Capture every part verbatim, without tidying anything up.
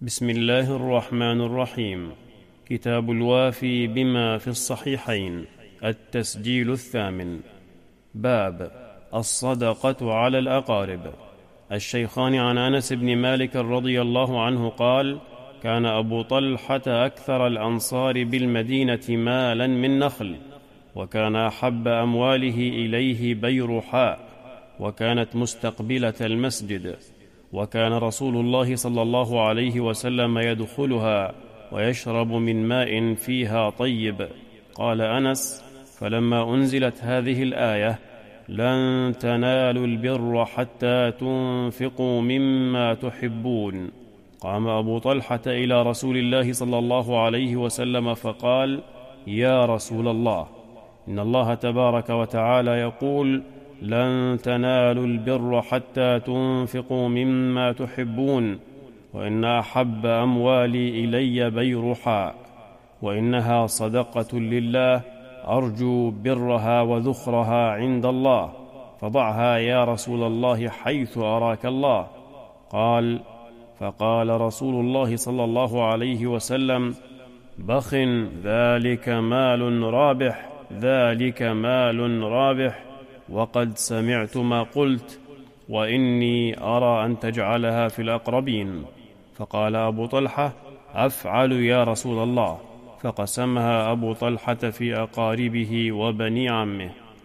بسم الله الرحمن الرحيم. كتاب الوافي بما في الصحيحين، التسجيل الثامن. باب الصدقة على الأقارب. الشيخان عن أنس بن مالك رضي الله عنه قال: كان أبو طلحة أكثر الأنصار بالمدينة مالا من نخل، وكان أحب أمواله إليه بيرحاء، وكانت مستقبلة المسجد، وكان رسول الله صلى الله عليه وسلم يدخلها ويشرب من ماء فيها طيب. قال أنس: فلما أنزلت هذه الآية: لن تنالوا البر حتى تنفقوا مما تحبون، قام أبو طلحة إلى رسول الله صلى الله عليه وسلم فقال: يا رسول الله، إن الله تبارك وتعالى يقول: لن تنالوا البر حتى تنفقوا مما تحبون، وإن أحب أموالي إلي بيرحاء، وإنها صدقة لله، أرجو برها وذخرها عند الله، فضعها يا رسول الله حيث أراك الله. قال: فقال رسول الله صلى الله عليه وسلم: بخ، ذلك مال رابح، ذلك مال رابح، وقد سمعت ما قلت، وإني أرى أن تجعلها في الأقربين. فقال أبو طلحة: أفعل يا رسول الله. فقسمها أبو طلحة في أقاربه وبني عمه.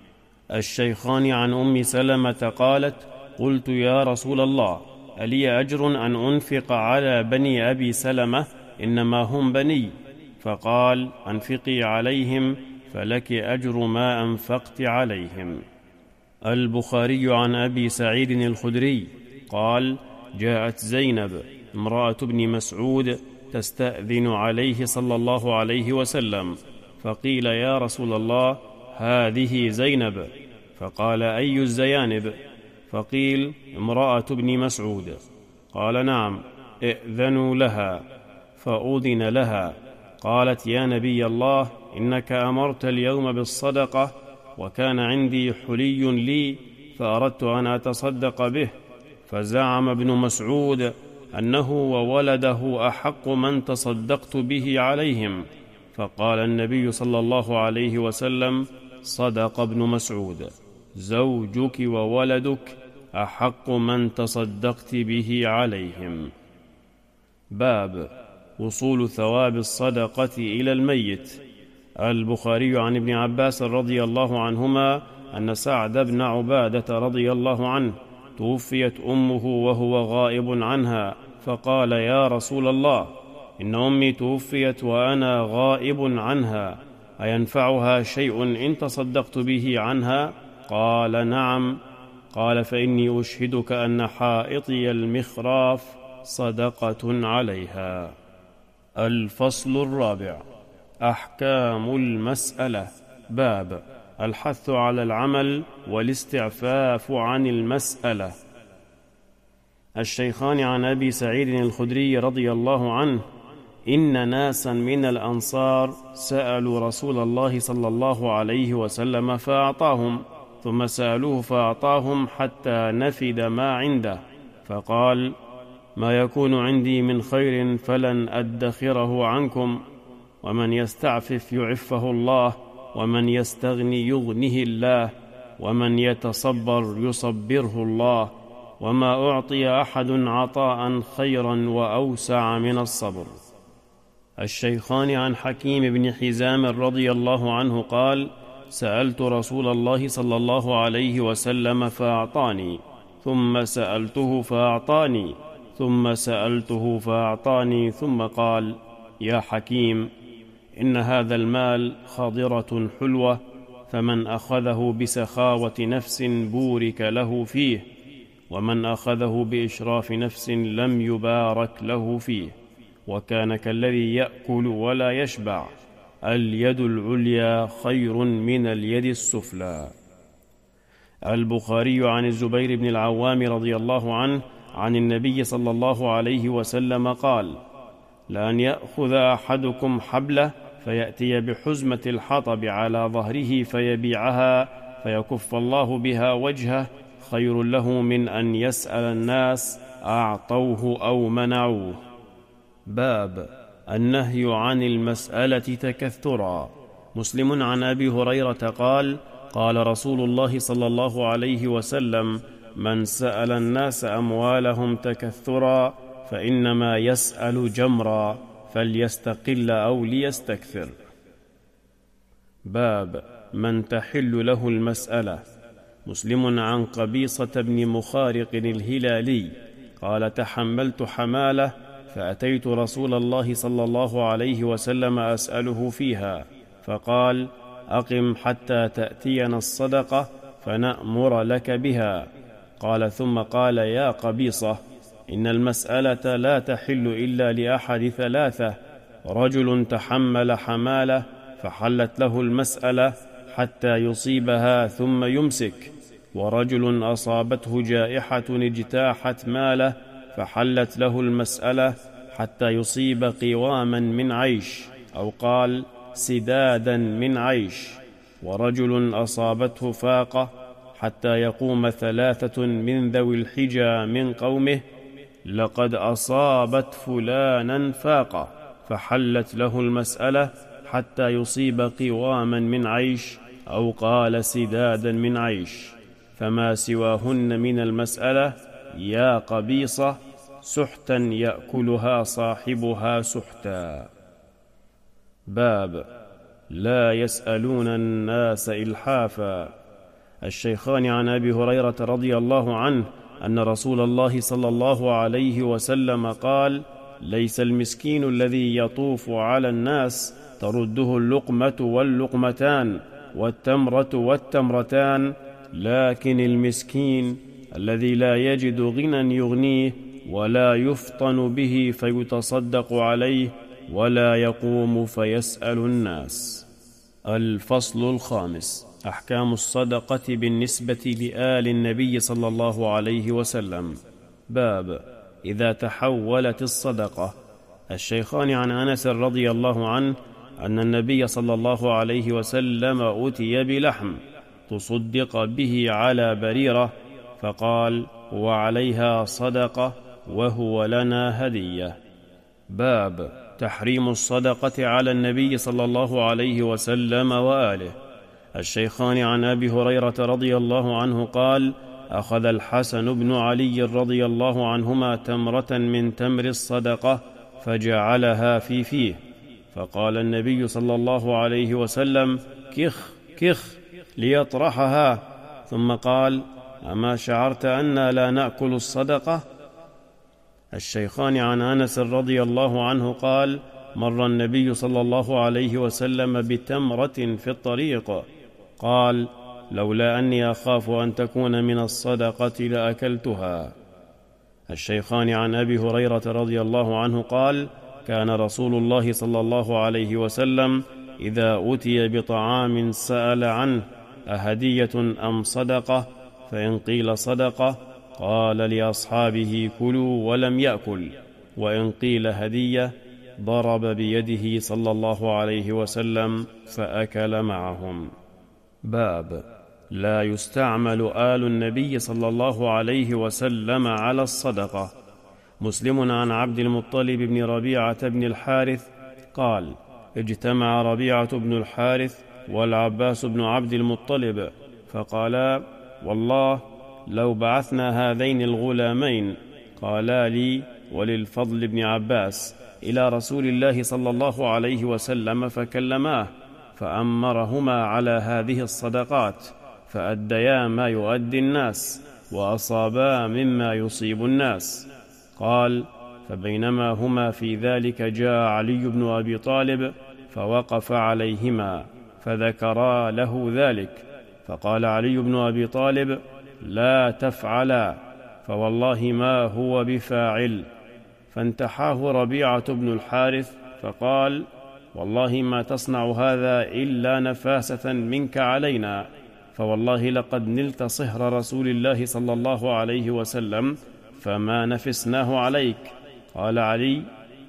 الشيخان عن أم سلمة قالت: قلت يا رسول الله، ألي أجر أن أنفق على بني أبي سلمة؟ إنما هم بني. فقال: أنفقي عليهم، فلك أجر ما أنفقت عليهم. البخاري عن أبي سعيد الخدري قال: جاءت زينب امرأة ابن مسعود تستأذن عليه صلى الله عليه وسلم، فقيل: يا رسول الله، هذه زينب. فقال: أي الزيانب؟ فقيل: امرأة ابن مسعود. قال: نعم، ائذنوا لها. فأذن لها. قالت: يا نبي الله، إنك أمرت اليوم بالصدقة، وكان عندي حلي لي، فأردت أن أتصدق به. فزعم ابن مسعود أنه وولده أحق من تصدقت به عليهم. فقال النبي صلى الله عليه وسلم: صدق ابن مسعود، زوجك وولدك أحق من تصدقت به عليهم. باب وصول ثواب الصدقة إلى الميت. البخاري عن ابن عباس رضي الله عنهما أن سعد بن عبادة رضي الله عنه توفيت أمه وهو غائب عنها، فقال: يا رسول الله، إن أمي توفيت وأنا غائب عنها، أينفعها شيء إن تصدقت به عنها؟ قال: نعم. قال: فإني أشهدك أن حائطي المخراف صدقة عليها. الفصل الرابع: أحكام المسألة. باب الحث على العمل والاستعفاف عن المسألة. الشيخان عن أبي سعيد الخدري رضي الله عنه: إن ناسا من الأنصار سألوا رسول الله صلى الله عليه وسلم فأعطاهم، ثم سألوه فأعطاهم حتى نفد ما عنده، فقال: ما يكون عندي من خير فلن أدخره عنكم، ومن يستعفف يعفه الله، ومن يستغني يغنه الله، ومن يتصبر يصبره الله، وما أعطي أحد عطاء خيرا وأوسع من الصبر. الشيخان عن حكيم بن حزام رضي الله عنه قال: سألت رسول الله صلى الله عليه وسلم فأعطاني، ثم سألته فأعطاني، ثم سألته فأعطاني، ثم قال: يا حكيم، إن هذا المال خضرة حلوة، فمن أخذه بسخاوة نفس بورك له فيه، ومن أخذه بإشراف نفس لم يبارك له فيه، وكان كالذي يأكل ولا يشبع، اليد العليا خير من اليد السفلى. البخاري عن الزبير بن العوام رضي الله عنه عن النبي صلى الله عليه وسلم قال: لأن يأخذ أحدكم حبله فيأتي بحزمة الحطب على ظهره فيبيعها فيكف الله بها وجهه خير له من أن يسأل الناس أعطوه أو منعوه. باب النهي عن المسألة تكثرا. مسلم عن أبي هريرة قال: قال رسول الله صلى الله عليه وسلم: من سأل الناس أموالهم تكثرا فإنما يسأل جمرا، فليستقل أو ليستكثر. باب من تحل له المسألة. مسلم عن قبيصة بن مخارق الهلالي قال: تحملت حمالة فأتيت رسول الله صلى الله عليه وسلم أسأله فيها، فقال: أقم حتى تأتينا الصدقة فنأمر لك بها. قال ثم قال: يا قبيصة، إن المسألة لا تحل إلا لأحد ثلاثة: رجل تحمل حمالة فحلت له المسألة حتى يصيبها ثم يمسك، ورجل أصابته جائحة اجتاحت ماله فحلت له المسألة حتى يصيب قواما من عيش، أو قال سدادا من عيش، ورجل أصابته فاقة حتى يقوم ثلاثة من ذوي الحجى من قومه: لقد أصابت فلانا فاقة، فحلت له المسألة حتى يصيب قواما من عيش، أو قال سدادا من عيش، فما سواهن من المسألة يا قبيصة سحتا يأكلها صاحبها سحتا. باب لا يسألون الناس إلحافا. الشيخان عن أبي هريرة رضي الله عنه أن رسول الله صلى الله عليه وسلم قال: ليس المسكين الذي يطوف على الناس ترده اللقمة واللقمتان والتمرة والتمرتان، لكن المسكين الذي لا يجد غنى يغنيه ولا يفطن به فيتصدق عليه ولا يقوم فيسأل الناس. الفصل الخامس: أحكام الصدقة بالنسبة لآل النبي صلى الله عليه وسلم. باب إذا تحولت الصدقة. الشيخان عن أنس رضي الله عنه أن النبي صلى الله عليه وسلم أتي بلحم تصدق به على بريرة، فقال: وعليها صدقة وهو لنا هدية. باب تحريم الصدقة على النبي صلى الله عليه وسلم وآله. الشيخان عن أبي هريرة رضي الله عنه قال: أخذ الحسن بن علي رضي الله عنهما تمرة من تمر الصدقة فجعلها في فيه، فقال النبي صلى الله عليه وسلم: كخ كخ ليطرحها، ثم قال: أما شعرت أننا لا نأكل الصدقة؟ الشيخان عن أنس رضي الله عنه قال: مر النبي صلى الله عليه وسلم بتمرة في الطريق، قال: لولا أني أخاف أن تكون من الصدقة لأكلتها. الشيخان عن أبي هريرة رضي الله عنه قال: كان رسول الله صلى الله عليه وسلم إذا أتي بطعام سأل عنه: أهدية أم صدقة؟ فإن قيل صدقة قال لأصحابه: كلوا ولم يأكل، وإن قيل هدية ضرب بيده صلى الله عليه وسلم فأكل معهم. باب لا يستعمل آل النبي صلى الله عليه وسلم على الصدقة. مسلم عن عبد المطلب بن ربيعة بن الحارث قال: اجتمع ربيعة بن الحارث والعباس بن عبد المطلب فقالا: والله لو بعثنا هذين الغلامين، قالا لي وللفضل بن عباس، إلى رسول الله صلى الله عليه وسلم فكلماه فأمرهما على هذه الصدقات، فأديا ما يؤدي الناس وأصابا مما يصيب الناس. قال: فبينما هما في ذلك جاء علي بن أبي طالب فوقف عليهما فذكرا له ذلك، فقال علي بن أبي طالب: لا تفعلا، فوالله ما هو بفاعل. فانتحاه ربيعة بن الحارث فقال: والله ما تصنع هذا إلا نفاسة منك علينا، فوالله لقد نلت صهر رسول الله صلى الله عليه وسلم فما نفسناه عليك. قال علي: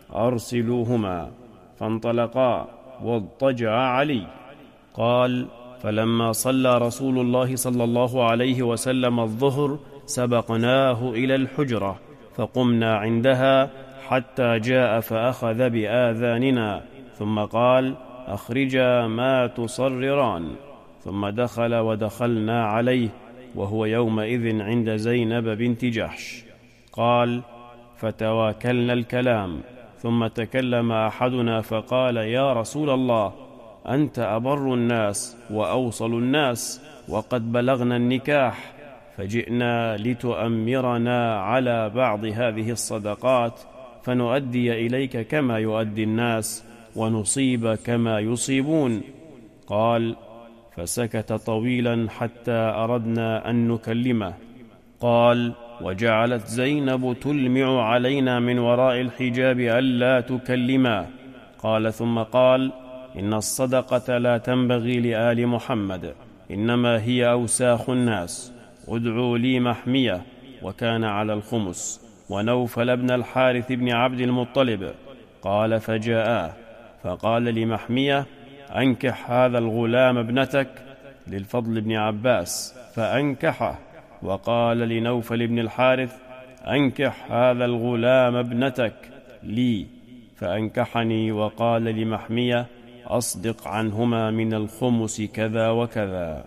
أرسلوهما. فانطلقا واضطجع علي. قال: فلما صلى رسول الله صلى الله عليه وسلم الظهر سبقناه إلى الحجرة فقمنا عندها حتى جاء فأخذ بآذاننا ثم قال: أخرجا ما تصرران. ثم دخل ودخلنا عليه وهو يومئذ عند زينب بنت جحش. قال: فتواكلنا الكلام، ثم تكلم أحدنا فقال: يا رسول الله، أنت أبر الناس وأوصل الناس، وقد بلغنا النكاح، فجئنا لتؤمرنا على بعض هذه الصدقات فنؤدي إليك كما يؤدي الناس ونصيب كما يصيبون. قال: فسكت طويلا حتى أردنا أن نكلمه. قال: وجعلت زينب تلمع علينا من وراء الحجاب ألا تكلما. قال: ثم قال: إن الصدقة لا تنبغي لآل محمد، إنما هي أوساخ الناس. ادعوا لي محمية، وكان على الخمس، ونوفل بن الحارث بن عبد المطلب. قال: فجاءاه فقال لمحمية: أنكح هذا الغلام ابنتك، للفضل بن عباس، فأنكحه. وقال لنوفل بن الحارث: أنكح هذا الغلام ابنتك لي، فأنكحني. وقال لمحمية: أصدق عنهما من الخمس كذا وكذا.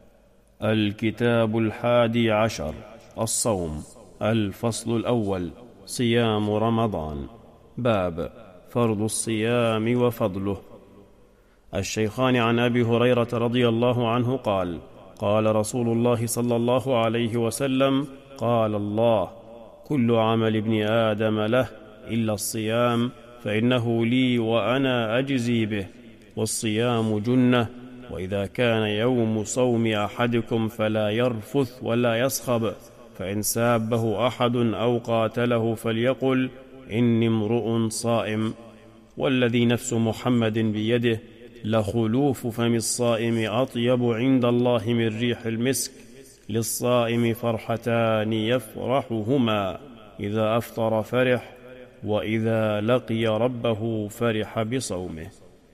الكتاب الحادي عشر: الصوم. الفصل الأول: صيام رمضان. باب فرض الصيام وفضله. الشيخان عن أبي هريرة رضي الله عنه قال: قال رسول الله صلى الله عليه وسلم: قال الله: كل عمل ابن آدم له إلا الصيام، فإنه لي وأنا أجزي به، والصيام جنة، وإذا كان يوم صوم أحدكم فلا يرفث ولا يصخب، فإن سابه أحد أو قاتله فليقل: إني امرؤ صائم. والذي نفس محمد بيده لخلوف فم الصائم أطيب عند الله من ريح المسك. للصائم فرحتان يفرحهما: إذا أفطر فرح، وإذا لقي ربه فرح بصومه.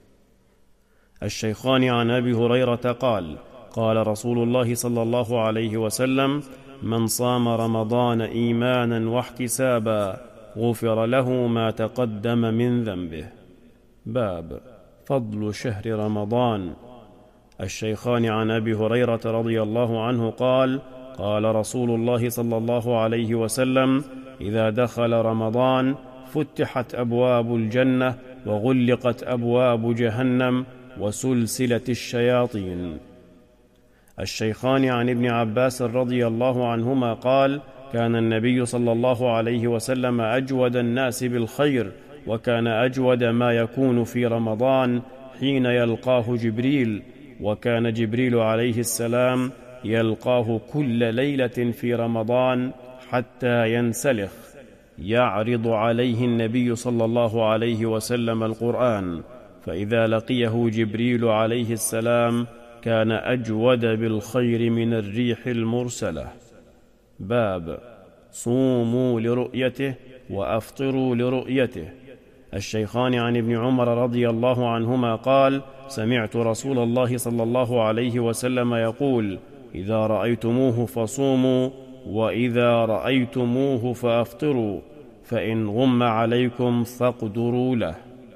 الشيخان عن أبي هريرة قال: قال رسول الله صلى الله عليه وسلم: من صام رمضان إيمانا واحتسابا غفر له ما تقدم من ذنبه. باب فضل شهر رمضان. الشيخان عن أبي هريرة رضي الله عنه قال: قال رسول الله صلى الله عليه وسلم: إذا دخل رمضان فتحت أبواب الجنة وغلقت أبواب جهنم وسلسلة الشياطين. الشيخان عن ابن عباس رضي الله عنهما قال: كان النبي صلى الله عليه وسلم أجود الناس بالخير، وكان أجود ما يكون في رمضان حين يلقاه جبريل، وكان جبريل عليه السلام يلقاه كل ليلة في رمضان حتى ينسلخ، يعرض عليه النبي صلى الله عليه وسلم القرآن، فإذا لقيه جبريل عليه السلام كان أجود بالخير من الريح المرسلة. باب صوموا لرؤيته وأفطروا لرؤيته. الشيخان عن ابن عمر رضي الله عنهما قال: سمعت رسول الله صلى الله عليه وسلم يقول: إذا رأيتموه فصوموا، وإذا رأيتموه فأفطروا، فإن غم عليكم فاقدروا له.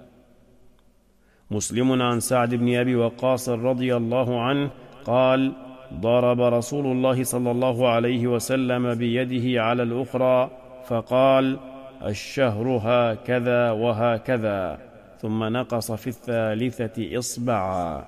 مسلم عن سعد بن أبي وقاص رضي الله عنه قال: ضرب رسول الله صلى الله عليه وسلم بيده على الأخرى فقال: الشهر هكذا وهكذا، ثم نقص في الثالثة إصبعا.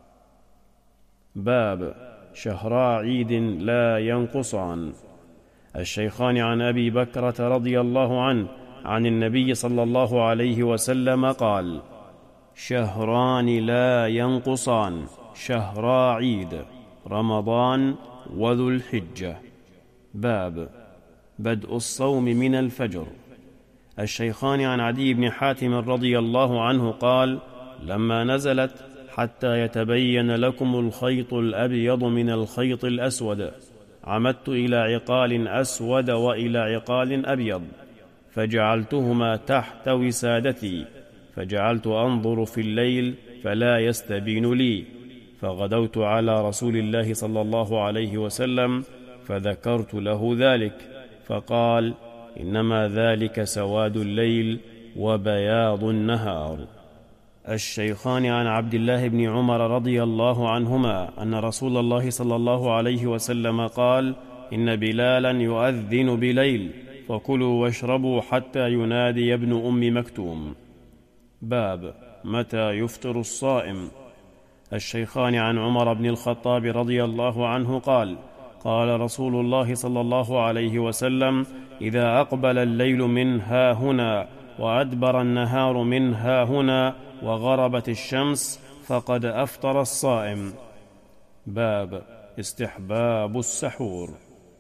باب شهرا عيد لا ينقصان. الشيخان عن أبي بكرة رضي الله عنه عن النبي صلى الله عليه وسلم قال: شهران لا ينقصان، شهرا عيد، رمضان وذو الحجة. باب بدء الصوم من الفجر. الشيخان عن عدي بن حاتم رضي الله عنه قال: لما نزلت حتى يتبين لكم الخيط الأبيض من الخيط الأسود عمدت إلى عقال أسود وإلى عقال أبيض، فجعلتهما تحت وسادتي، فجعلت أنظر في الليل فلا يستبين لي، فغدوت على رسول الله صلى الله عليه وسلم فذكرت له ذلك، فقال: إنما ذلك سواد الليل وبياض النهار. الشيخان عن عبد الله بن عمر رضي الله عنهما أن رسول الله صلى الله عليه وسلم قال: إن بلالا يؤذن بليل، فكلوا واشربوا حتى ينادي ابن أم مكتوم. باب متى يفطر الصائم. الشيخان عن عمر بن الخطاب رضي الله عنه قال: قال رسول الله صلى الله عليه وسلم: إذا أقبل الليل من ها هنا وأدبر النهار من ها هنا وغربت الشمس فقد أفطر الصائم. باب استحباب السحور.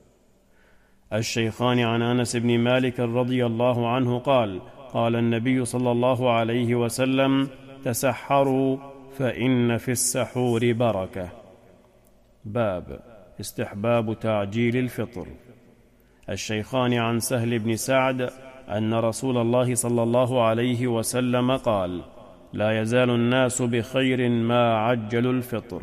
الشيخان عن أنس بن مالك رضي الله عنه قال: قال النبي صلى الله عليه وسلم: تسحروا فإن في السحور بركة. باب استحباب تعجيل الفطر. الشيخان عن سهل بن سعد أن رسول الله صلى الله عليه وسلم قال: لا يزال الناس بخير ما عجلوا الفطر.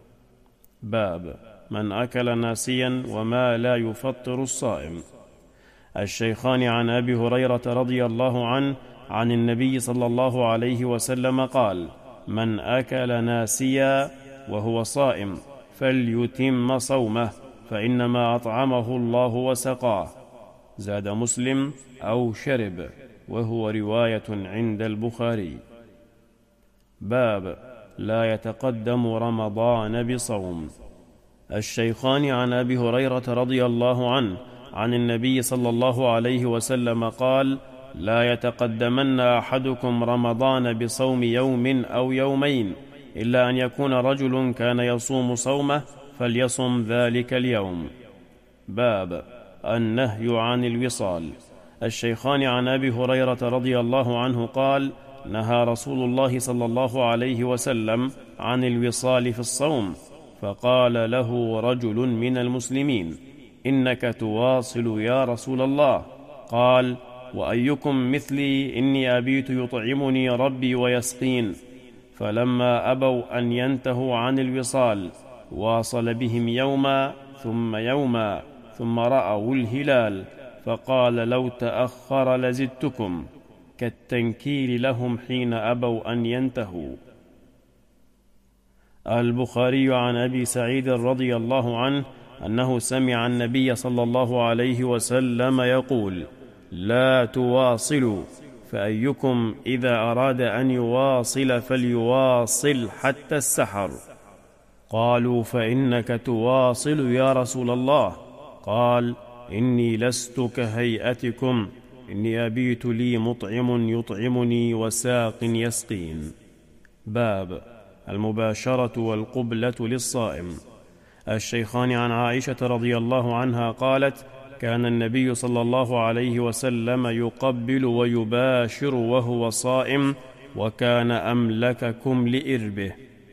باب من أكل ناسيا وما لا يفطر الصائم. الشيخان عن أبي هريرة رضي الله عنه عن النبي صلى الله عليه وسلم قال: من أكل ناسيا وهو صائم فليتم صومه، فإنما أطعمه الله وسقاه. زاد مسلم: أو شرب، وهو رواية عند البخاري. باب لا يتقدم رمضان بصوم. الشيخان عن أبي هريرة رضي الله عنه عن النبي صلى الله عليه وسلم قال: لا يتقدمن أحدكم رمضان بصوم يوم أو يومين، إلا أن يكون رجل كان يصوم صومه فليصم ذلك اليوم. باب النهي عن الوصال. الشيخان عن أبي هريرة رضي الله عنه قال: نهى رسول الله صلى الله عليه وسلم عن الوصال في الصوم، فقال له رجل من المسلمين: إنك تواصل يا رسول الله. قال: وأيكم مثلي إني أبيت يطعمني ربي ويسقين. فلما أبوا أن ينتهوا عن الوصال واصل بهم يوما ثم يوما، ثم رأوا الهلال فقال: لو تأخر لزدتكم، كالتنكيل لهم حين أبوا أن ينتهوا. البخاري عن أبي سعيد رضي الله عنه أنه سمع النبي صلى الله عليه وسلم يقول: لا تواصلوا، فأيكم إذا أراد أن يواصل فليواصل حتى السحر. قالوا: فإنك تواصل يا رسول الله. قال: إني لست كهيئتكم، إني أبيت لي مطعم يطعمني وساق يسقين. باب المباشرة والقبلة للصائم. الشيخان عن عائشة رضي الله عنها قالت: كان النبي صلى الله عليه وسلم يقبل ويباشر وهو صائم، وكان أملككم لإربه.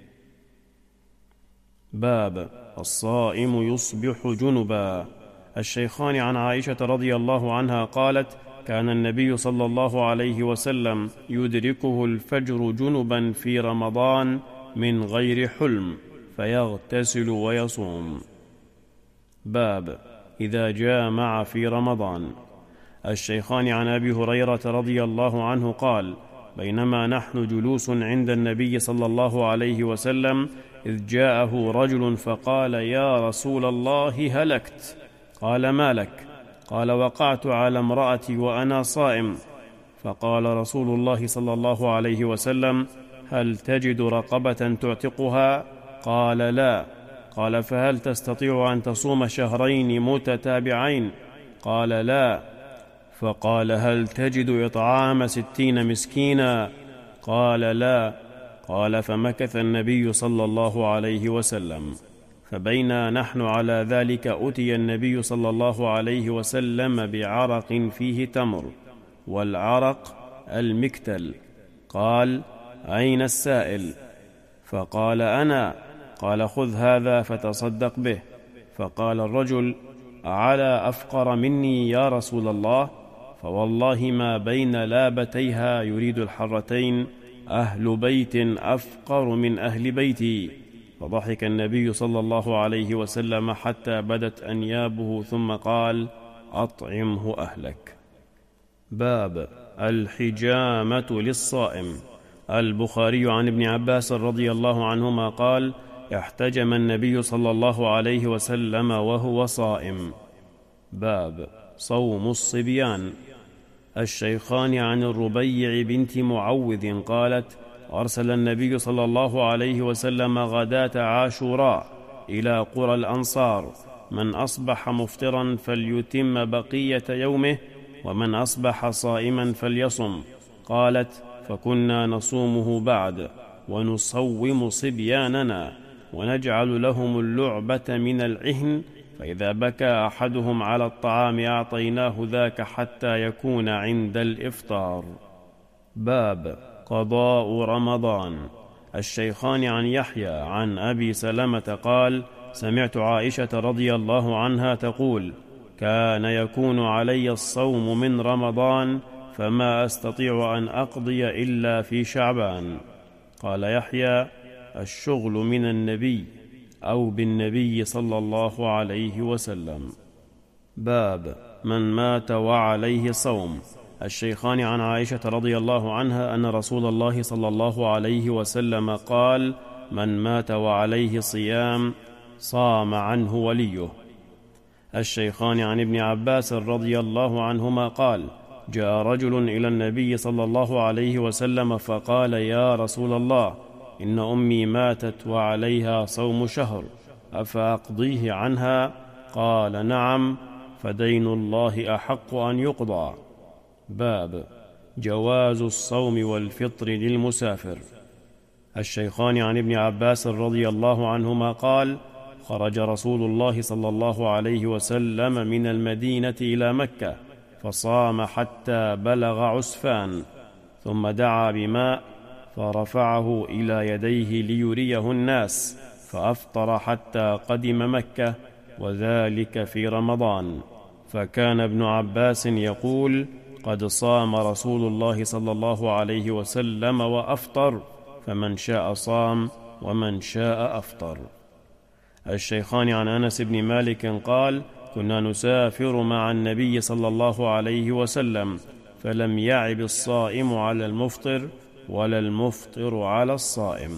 باب الصائم يصبح جنبا. الشيخان عن عائشة رضي الله عنها قالت: كان النبي صلى الله عليه وسلم يدركه الفجر جنبا في رمضان من غير حلم، فيغتسل ويصوم. باب إذا جامع في رمضان. الشيخان عن أبي هريرة رضي الله عنه قال: بينما نحن جلوس عند النبي صلى الله عليه وسلم إذ جاءه رجل فقال: يا رسول الله هلكت. قال: ما لك؟ قال: وقعت على امرأتي وأنا صائم. فقال رسول الله صلى الله عليه وسلم: هل تجد رقبة تعتقها؟ قال: لا. قال: فهل تستطيع أن تصوم شهرين متتابعين؟ قال: لا. فقال: هل تجد إطعام ستين مسكينا؟ قال: لا. قال: فمكث النبي صلى الله عليه وسلم. فبينا نحن على ذلك أتي النبي صلى الله عليه وسلم بعرق فيه تمر، والعرق المكتل. قال: أين السائل؟ فقال: أنا. قال: خذ هذا فتصدق به. فقال الرجل: أعلى أفقر مني يا رسول الله؟ فوالله ما بين لابتيها يريد الحرتين أهل بيت أفقر من أهل بيتي. فضحك النبي صلى الله عليه وسلم حتى بدت أنيابه، ثم قال: أطعمه أهلك. باب الحجامة للصائم. البخاري عن ابن عباس رضي الله عنهما قال: احتجم النبي صلى الله عليه وسلم وهو صائم. باب صوم الصبيان. الشيخان عن الربيع بنت معوذ قالت: أرسل النبي صلى الله عليه وسلم غداة عاشوراء إلى قرى الأنصار: من أصبح مفطرا فليتم بقية يومه، ومن أصبح صائما فليصم. قالت: فكنا نصومه بعد، ونصوم صبياننا، ونجعل لهم اللعبة من العهن، فإذا بكى أحدهم على الطعام أعطيناه ذاك حتى يكون عند الإفطار. باب قضاء رمضان. الشيخان عن يحيى عن أبي سلمة قال: سمعت عائشة رضي الله عنها تقول: كان يكون علي الصوم من رمضان، فما أستطيع أن أقضي إلا في شعبان. قال يحيى: الشغل من النبي أو بالنبي صلى الله عليه وسلم. باب من مات وعليه صوم. الشيخان عن عائشة رضي الله عنها أن رسول الله صلى الله عليه وسلم قال: من مات وعليه صيام صام عنه وليه. الشيخان عن ابن عباس رضي الله عنهما قال: جاء رجل إلى النبي صلى الله عليه وسلم فقال: يا رسول الله، إن أمي ماتت وعليها صوم شهر، أفأقضيه عنها؟ قال: نعم، فدين الله أحق أن يقضى. باب جواز الصوم والفطر للمسافر. الشيخان عن ابن عباس رضي الله عنهما قال: خرج رسول الله صلى الله عليه وسلم من المدينة إلى مكة، فصام حتى بلغ عسفان، ثم دعا بماء فرفعه إلى يديه ليريه الناس، فأفطر حتى قدم مكة، وذلك في رمضان. فكان ابن عباس يقول: قد صام رسول الله صلى الله عليه وسلم وأفطر، فمن شاء صام ومن شاء أفطر. الشيخان عن أنس بن مالك قال: كنا نسافر مع النبي صلى الله عليه وسلم، فلم يعب الصائم على المفطر ولا المفطر على الصائم.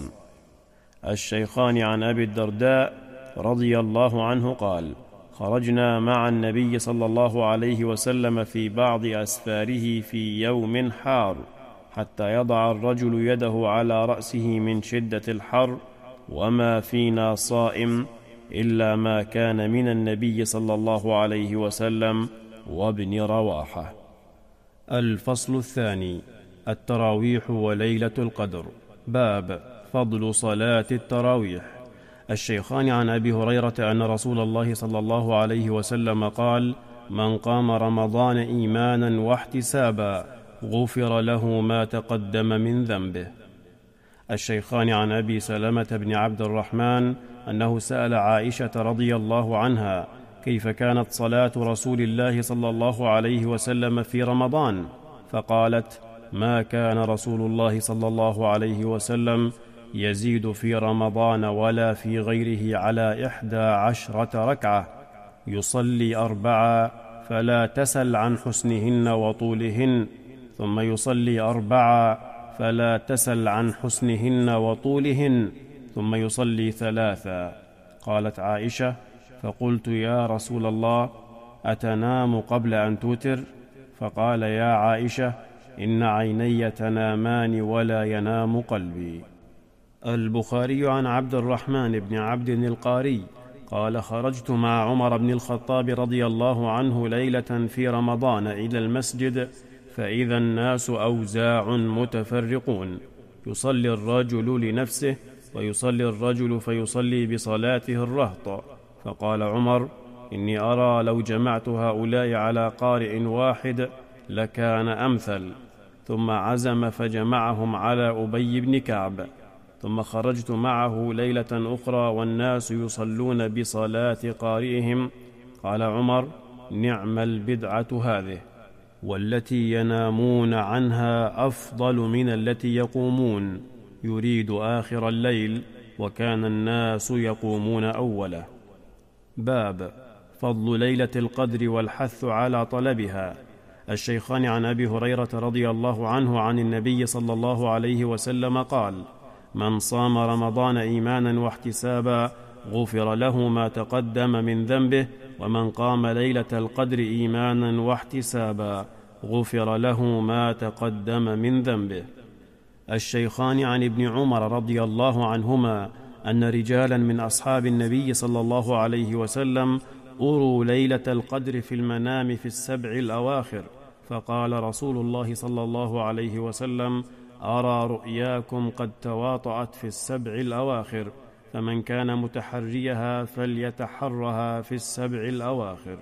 الشيخان عن أبي الدرداء رضي الله عنه قال: خرجنا مع النبي صلى الله عليه وسلم في بعض أسفاره في يوم حار، حتى يضع الرجل يده على رأسه من شدة الحر، وما فينا صائم إلا ما كان من النبي صلى الله عليه وسلم وابن رواحة. الفصل الثاني: التراويح وليلة القدر. باب فضل صلاة التراويح. الشيخان عن أبي هريرة أن رسول الله صلى الله عليه وسلم قال: من قام رمضان إيمانا واحتسابا غفر له ما تقدم من ذنبه. الشيخان عن أبي سلمة بن عبد الرحمن أنه سأل عائشة رضي الله عنها: كيف كانت صلاة رسول الله صلى الله عليه وسلم في رمضان؟ فقالت: ما كان رسول الله صلى الله عليه وسلم يزيد في رمضان ولا في غيره على إحدى عشرة ركعة، يصلي أربعة فلا تسل عن حسنهن وطولهن، ثم يصلي أربعة فلا تسل عن حسنهن وطولهن، ثم يصلي ثلاثا. قالت عائشة: فقلت: يا رسول الله، أتنام قبل أن توتر؟ فقال: يا عائشة، إن عيني تنامان ولا ينام قلبي. البخاري عن عبد الرحمن بن عبد القاري قال: خرجت مع عمر بن الخطاب رضي الله عنه ليلة في رمضان إلى المسجد، فإذا الناس أوزاع متفرقون، يصلي الرجل لنفسه ويصلي الرجل فيصلي بصلاته الرهط. فقال عمر: إني أرى لو جمعت هؤلاء على قارئ واحد لكان أمثل. ثم عزم فجمعهم على أبي بن كعب. ثم خرجت معه ليلة أخرى والناس يصلون بصلاة قارئهم. قال عمر: نعم البدعة هذه، والتي ينامون عنها أفضل من التي يقومون، يريد آخر الليل، وكان الناس يقومون أوله. باب فضل ليلة القدر والحث على طلبها. الشيخان عن أبي هريرة رضي الله عنه عن النبي صلى الله عليه وسلم قال: من صام رمضان إيمانا واحتسابا غفر له ما تقدم من ذنبه، ومن قام ليلة القدر إيمانا واحتسابا غفر له ما تقدم من ذنبه. الشيخان عن ابن عمر رضي الله عنهما أن رجالا من أصحاب النبي صلى الله عليه وسلم أروا ليلة القدر في المنام في السبع الأواخر، فقال رسول الله صلى الله عليه وسلم: أرى رؤياكم قد تواطأت في السبع الأواخر، فمن كان متحريها فليتحرها في السبع الأواخر.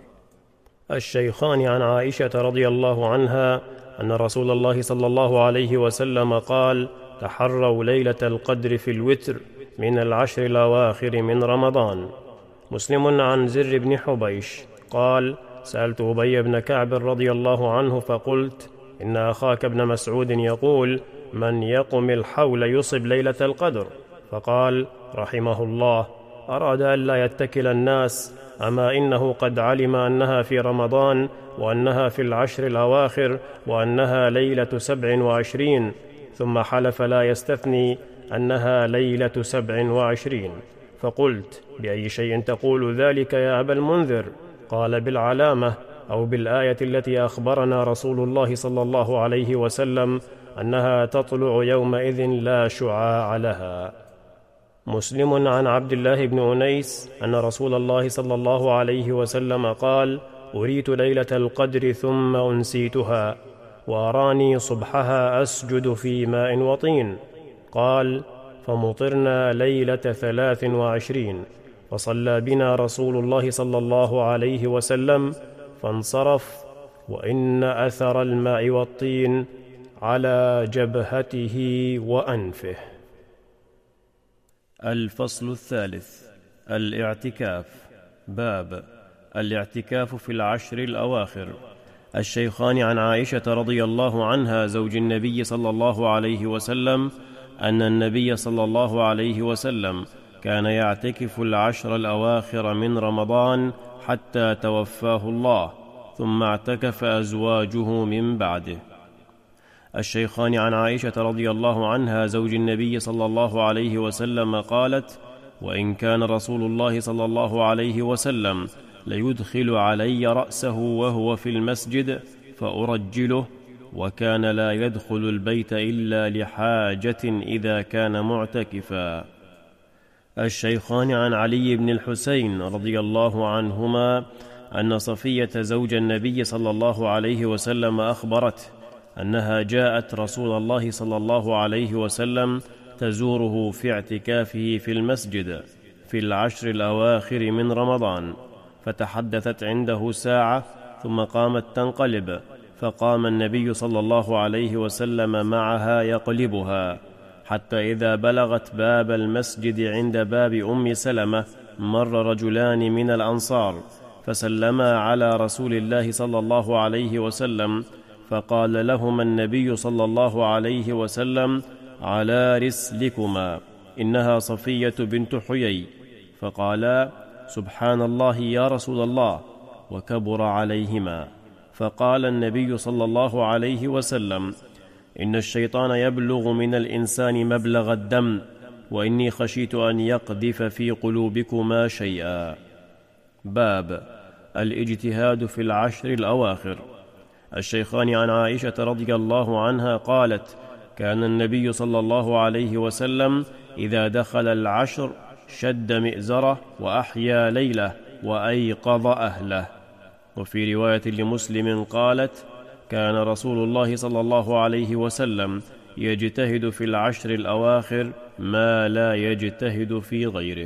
الشيخان عن عائشة رضي الله عنها أن رسول الله صلى الله عليه وسلم قال: تحروا ليلة القدر في الوتر من العشر الأواخر من رمضان. مسلم عن زر بن حبيش قال: سألت أبي بن كعب رضي الله عنه فقلت: إن أخاك ابن مسعود يقول: من يقم الحول يصب ليلة القدر. فقال رحمه الله: أراد أن لا يتكل الناس، أما إنه قد علم أنها في رمضان، وأنها في العشر الأواخر، وأنها ليلة سبع وعشرين، ثم حلف لا يستثني أنها ليلة سبع وعشرين. فقلت: بأي شيء تقول ذلك يا أبا المنذر؟ قال: بالعلامة أو بالآية التي أخبرنا رسول الله صلى الله عليه وسلم أنها تطلع يومئذ لا شعاع لها. مسلم عن عبد الله بن أنيس أن رسول الله صلى الله عليه وسلم قال: أريت ليلة القدر ثم أنسيتها، وأراني صبحها أسجد في ماء وطين. قال: فمطرنا ليلة ثلاث وعشرين، فصلى بنا رسول الله صلى الله عليه وسلم فانصرف، وإن أثر الماء والطين على جبهته وأنفه. الفصل الثالث: الاعتكاف. باب الاعتكاف في العشر الأواخر. الشيخان عن عائشة رضي الله عنها زوج النبي صلى الله عليه وسلم أن النبي صلى الله عليه وسلم كان يعتكف العشر الأواخر من رمضان حتى توفاه الله، ثم اعتكف أزواجه من بعده. الشيخان عن عائشة رضي الله عنها زوج النبي صلى الله عليه وسلم قالت: وإن كان رسول الله صلى الله عليه وسلم ليدخل علي رأسه وهو في المسجد فأرجله، وكان لا يدخل البيت إلا لحاجة إذا كان معتكفا. الشيخان عن علي بن الحسين رضي الله عنهما أن صفية زوج النبي صلى الله عليه وسلم أخبرته أنها جاءت رسول الله صلى الله عليه وسلم تزوره في اعتكافه في المسجد في العشر الأواخر من رمضان، فتحدثت عنده ساعة ثم قامت تنقلب، فقام النبي صلى الله عليه وسلم معها يقلبها، حتى إذا بلغت باب المسجد عند باب أم سلمة مر رجلان من الأنصار فسلما على رسول الله صلى الله عليه وسلم، فقال لهما النبي صلى الله عليه وسلم: على رسلكما، إنها صفية بنت حيي. فقالا: سبحان الله يا رسول الله، وكبر عليهما. فقال النبي صلى الله عليه وسلم: إن الشيطان يبلغ من الإنسان مبلغ الدم، وإني خشيت أن يقذف في قلوبكما شيئا. باب الاجتهاد في العشر الأواخر. الشيخان عن عائشة رضي الله عنها قالت: كان النبي صلى الله عليه وسلم إذا دخل العشر شد مئزره وأحيا ليله وأيقظ أهله. وفي رواية لمسلم قالت: كان رسول الله صلى الله عليه وسلم يجتهد في العشر الأواخر ما لا يجتهد في غيره.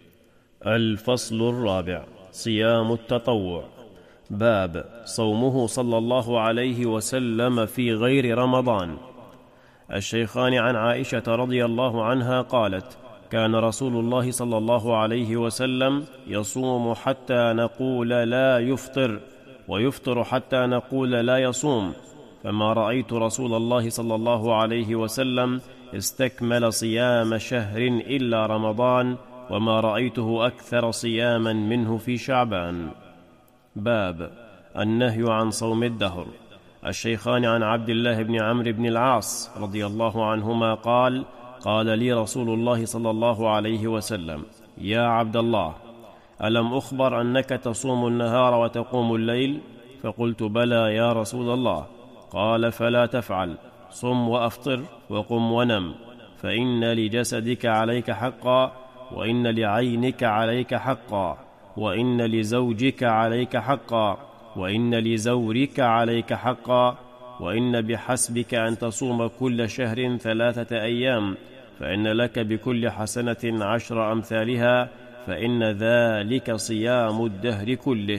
الفصل الرابع: صيام التطوع. باب صومه صلى الله عليه وسلم في غير رمضان. الشيخان عن عائشة رضي الله عنها قالت: كان رسول الله صلى الله عليه وسلم يصوم حتى نقول لا يفطر، ويفطر حتى نقول لا يصوم، فما رأيت رسول الله صلى الله عليه وسلم استكمل صيام شهر إلا رمضان، وما رأيته أكثر صياما منه في شعبان. باب النهي عن صوم الدهر. الشيخان عن عبد الله بن عمرو بن العاص رضي الله عنهما قال: قال لي رسول الله صلى الله عليه وسلم: يا عبد الله، ألم أخبر أنك تصوم النهار وتقوم الليل؟ فقلت: بلى يا رسول الله. قال: فلا تفعل، صم وأفطر وقم ونم، فإن لجسدك عليك حقا، وإن لعينك عليك حقا، وإن لزوجك عليك حقا، وإن لزورك عليك حقا، وإن بحسبك أن تصوم كل شهر ثلاثة أيام، فإن لك بكل حسنة عشر أمثالها، فإن ذلك صيام الدهر كله.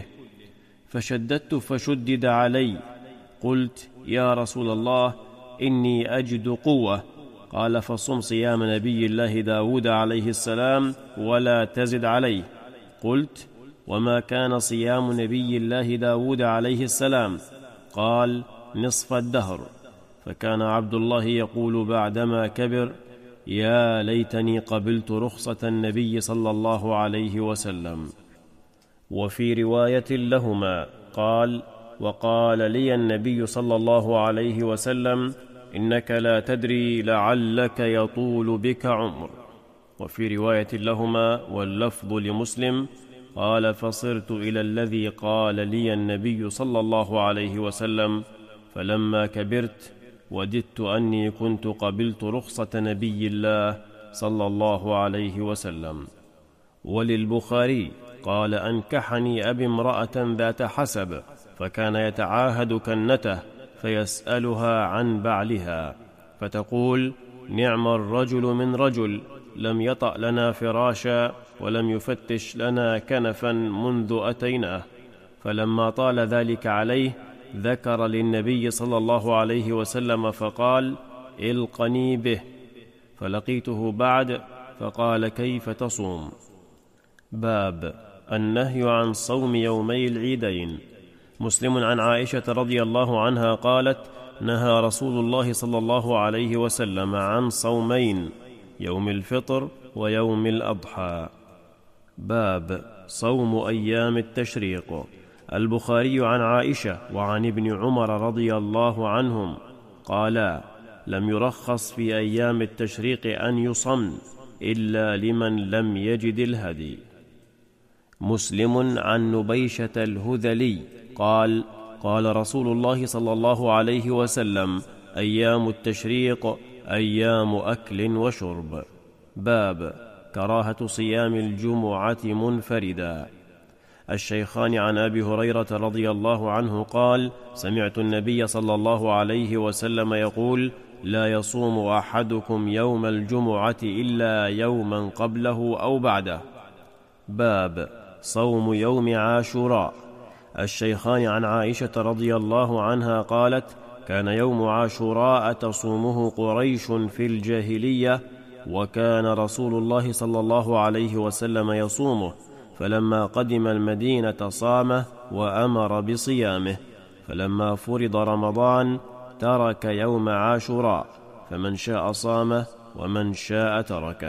فشددت فشدد علي. قلت: يا رسول الله، إني أجد قوة. قال: فصم صيام نبي الله داود عليه السلام ولا تزد عليه. قلت: وما كان صيام نبي الله داود عليه السلام؟ قال: نصف الدهر. فكان عبد الله يقول بعدما كبر: يا ليتني قبلت رخصة النبي صلى الله عليه وسلم. وفي رواية لهما قال: وقال لي النبي صلى الله عليه وسلم: إنك لا تدري لعلك يطول بك عمر. وفي رواية لهما واللفظ لمسلم قال: فصرت إلى الذي قال لي النبي صلى الله عليه وسلم، فلما كبرت وددت أني كنت قبلت رخصة نبي الله صلى الله عليه وسلم. وللبخاري قال: أنكحني أبي امرأة ذات حسب، فكان يتعاهد كنته فيسألها عن بعلها، فتقول: نعم الرجل من رجل، لم يطأ لنا فراشا ولم يفتش لنا كنفا منذ أتيناه. فلما طال ذلك عليه ذكر للنبي صلى الله عليه وسلم فقال: القني به. فلقيته بعد فقال: كيف تصوم؟ باب النهي عن صوم يومي العيدين. مسلم عن عائشة رضي الله عنها قالت: نهى رسول الله صلى الله عليه وسلم عن صومين، يوم الفطر ويوم الأضحى. باب صوم أيام التشريق. البخاري عن عائشة وعن ابن عمر رضي الله عنهم قالا: لم يرخص في أيام التشريق أن يصم إلا لمن لم يجد الهدي. مسلم عن نبيشة الهذلي قال: قال رسول الله صلى الله عليه وسلم: أيام التشريق أيام أكل وشرب. باب كراهة صيام الجمعة منفردا. الشيخان عن أبي هريرة رضي الله عنه قال: سمعت النبي صلى الله عليه وسلم يقول: لا يصوم أحدكم يوم الجمعة إلا يوما قبله أو بعده. باب صوم يوم عاشوراء. الشيخان عن عائشة رضي الله عنها قالت: كان يوم عاشوراء تصومه قريش في الجاهلية، وكان رسول الله صلى الله عليه وسلم يصومه، فلما قدم المدينة صامه وأمر بصيامه، فلما فرض رمضان ترك يوم عاشوراء، فمن شاء صامه ومن شاء تركه.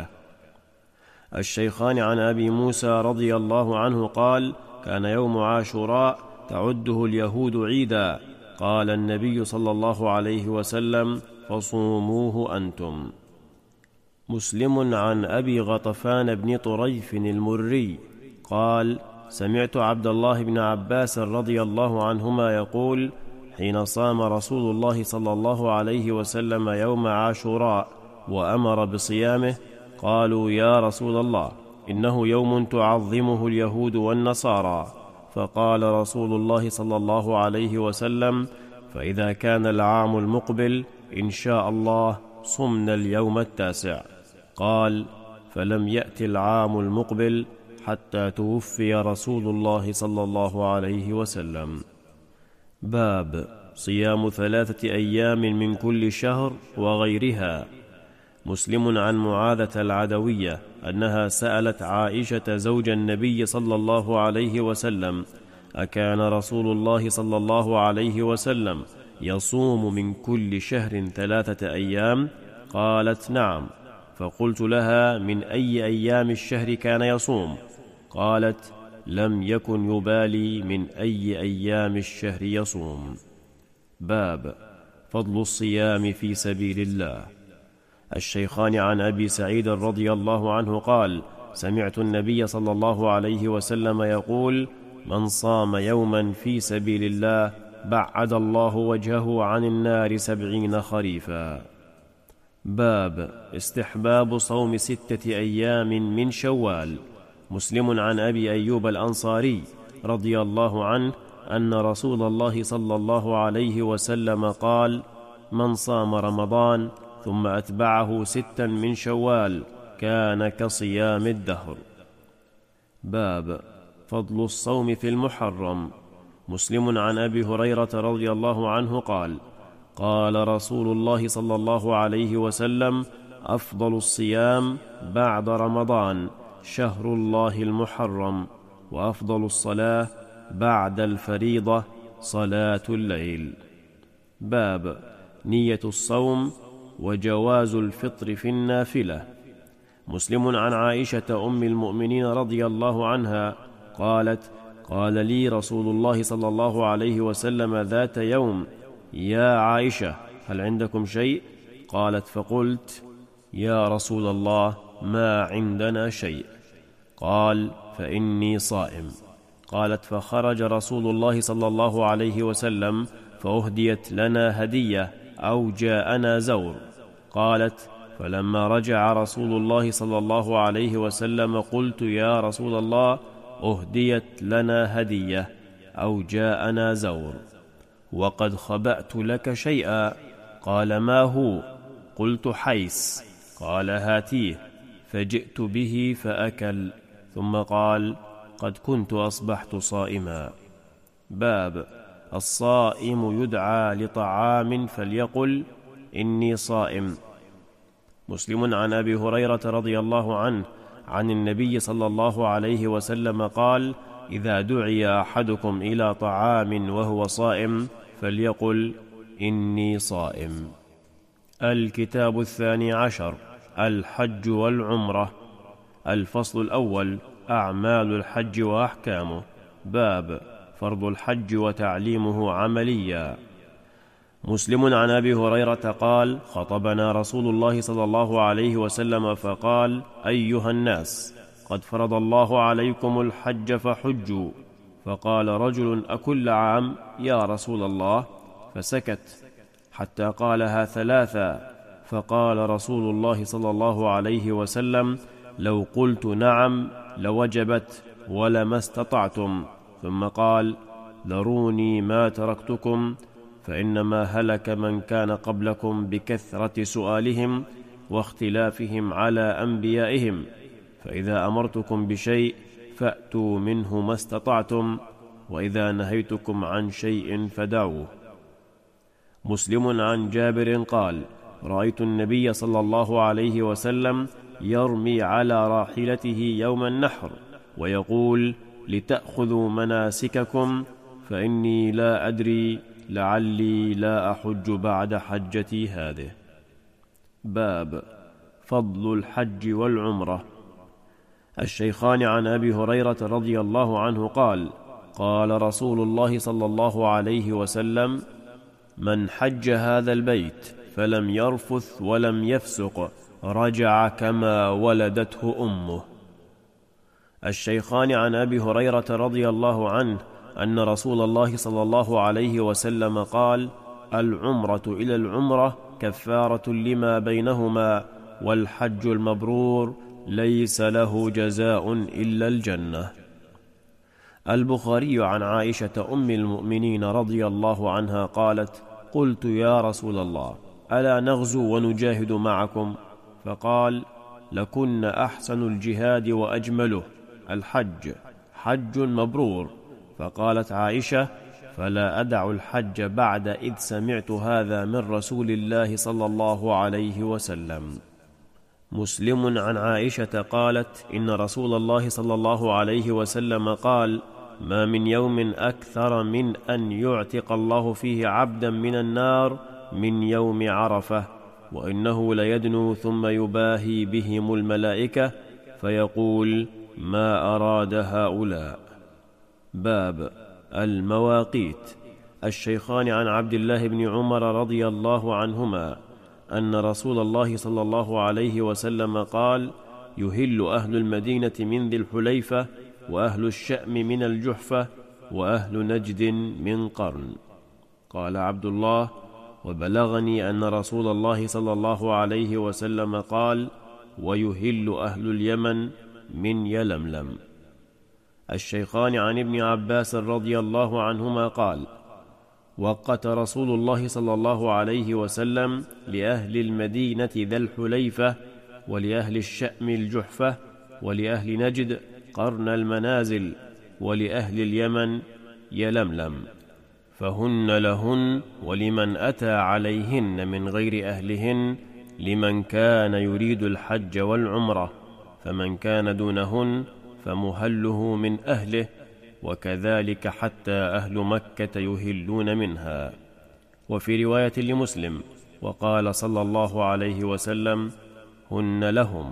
الشيخان عن أبي موسى رضي الله عنه قال: كان يوم عاشوراء تعده اليهود عيدا، قال النبي صلى الله عليه وسلم: فصوموه أنتم. مسلم عن أبي غطفان بن طريف المري قال: سمعت عبد الله بن عباس رضي الله عنهما يقول: حين صام رسول الله صلى الله عليه وسلم يوم عاشوراء وأمر بصيامه، قالوا: يا رسول الله، إنه يوم تعظمه اليهود والنصارى. فقال رسول الله صلى الله عليه وسلم: فإذا كان العام المقبل إن شاء الله صمنا اليوم التاسع. قال: فلم يأت العام المقبل حتى توفي رسول الله صلى الله عليه وسلم. باب صيام ثلاثة أيام من كل شهر وغيرها. مسلم عن معاذة العدوية أنها سألت عائشة زوج النبي صلى الله عليه وسلم: أكان رسول الله صلى الله عليه وسلم يصوم من كل شهر ثلاثة أيام؟ قالت: نعم. فقلت لها: من أي أيام الشهر كان يصوم؟ قالت: لم يكن يبالي من أي أيام الشهر يصوم. باب فضل الصيام في سبيل الله. الشيخان عن أبي سعيد رضي الله عنه قال: سمعت النبي صلى الله عليه وسلم يقول: من صام يوما في سبيل الله بعد الله وجهه عن النار سبعين خريفا. باب استحباب صوم ستة أيام من شوال. مسلم عن أبي أيوب الأنصاري رضي الله عنه أن رسول الله صلى الله عليه وسلم قال: من صام رمضان ثم أتبعه ستا من شوال كان كصيام الدهر. باب فضل الصوم في المحرم. مسلم عن أبي هريرة رضي الله عنه قال: قال رسول الله صلى الله عليه وسلم: أفضل الصيام بعد رمضان شهر الله المحرم، وأفضل الصلاة بعد الفريضة صلاة الليل. باب نية الصوم وجواز الفطر في النافلة. مسلم عن عائشة أم المؤمنين رضي الله عنها قالت: قال لي رسول الله صلى الله عليه وسلم ذات يوم: يا عائشة، هل عندكم شيء؟ قالت: فقلت: يا رسول الله، ما عندنا شيء. قال: فإني صائم. قالت: فخرج رسول الله صلى الله عليه وسلم فأهديت لنا هدية أو جاءنا زور. قالت: فلما رجع رسول الله صلى الله عليه وسلم قلت: يا رسول الله، أهديت لنا هدية أو جاءنا زور، وقد خبأت لك شيئا. قال: ما هو؟ قلت: حيس. قال: هاتيه. فجئت به فأكل، ثم قال: قد كنت أصبحت صائما. باب الصائم يدعى لطعام فليقل: إني صائم. مسلم عن أبي هريرة رضي الله عنه عن النبي صلى الله عليه وسلم قال: إذا دعي أحدكم إلى طعام وهو صائم فليقل: إني صائم. الكتاب الثاني عشر: الحج والعمرة. الفصل الأول: أعمال الحج وأحكامه. باب فرض الحج وتعليمه عمليا. مسلم عن أبي هريرة قال: خطبنا رسول الله صلى الله عليه وسلم فقال: أيها الناس، قد فرض الله عليكم الحج فحجوا. فقال رجل: أكل عام يا رسول الله؟ فسكت حتى قالها ثلاثا، فقال رسول الله صلى الله عليه وسلم: لو قلت نعم لوجبت ولما استطعتم. ثم قال: ذروني ما تركتكم، فإنما هلك من كان قبلكم بكثرة سؤالهم واختلافهم على أنبيائهم، فإذا أمرتكم بشيء فأتوا منه ما استطعتم، وإذا نهيتكم عن شيء فدعوه. مسلم عن جابر قال: رأيت النبي صلى الله عليه وسلم يرمي على راحلته يوم النحر ويقول: لتأخذوا مناسككم، فإني لا أدري، لعلي لا أحج بعد حجتي هذه. باب فضل الحج والعمرة. الشيخان عن أبي هريرة رضي الله عنه قال: قال رسول الله صلى الله عليه وسلم: من حج هذا البيت فلم يرفث ولم يفسق رجع كما ولدته أمه. الشيخان عن أبي هريرة رضي الله عنه أن رسول الله صلى الله عليه وسلم قال: العمرة إلى العمرة كفارة لما بينهما، والحج المبرور ليس له جزاء إلا الجنة. البخاري عن عائشة أم المؤمنين رضي الله عنها قالت: قلت: يا رسول الله، ألا نغزو ونجاهد معكم؟ فقال: لكن أحسن الجهاد وأجمله الحج، حج مبرور. فقالت عائشة: فلا أدع الحج بعد إذ سمعت هذا من رسول الله صلى الله عليه وسلم. مسلم عن عائشة قالت: إن رسول الله صلى الله عليه وسلم قال: ما من يوم أكثر من أن يعتق الله فيه عبدا من النار من يوم عرفة، وإنه ليدنو ثم يباهي بهم الملائكة فيقول: ما أراد هؤلاء. باب المواقيت. الشيخان عن عبد الله بن عمر رضي الله عنهما أن رسول الله صلى الله عليه وسلم قال: يهل أهل المدينة من ذي الحليفة، وأهل الشأم من الجحفة، وأهل نجد من قرن. قال عبد الله: وبلغني أن رسول الله صلى الله عليه وسلم قال: ويهل أهل اليمن من يلملم. الشيخان عن ابن عباس رضي الله عنهما قال: وقت رسول الله صلى الله عليه وسلم لأهل المدينة ذا الحليفة، ولأهل الشأم الجحفة، ولأهل نجد قرن المنازل، ولأهل اليمن يلملم، فهن لهن ولمن أتى عليهن من غير أهلهن، لمن كان يريد الحج والعمرة، فمن كان دونهن فمهله من أهله، وكذلك حتى أهل مكة يهلون منها. وفي رواية لمسلم: وقال صلى الله عليه وسلم: هن لهم.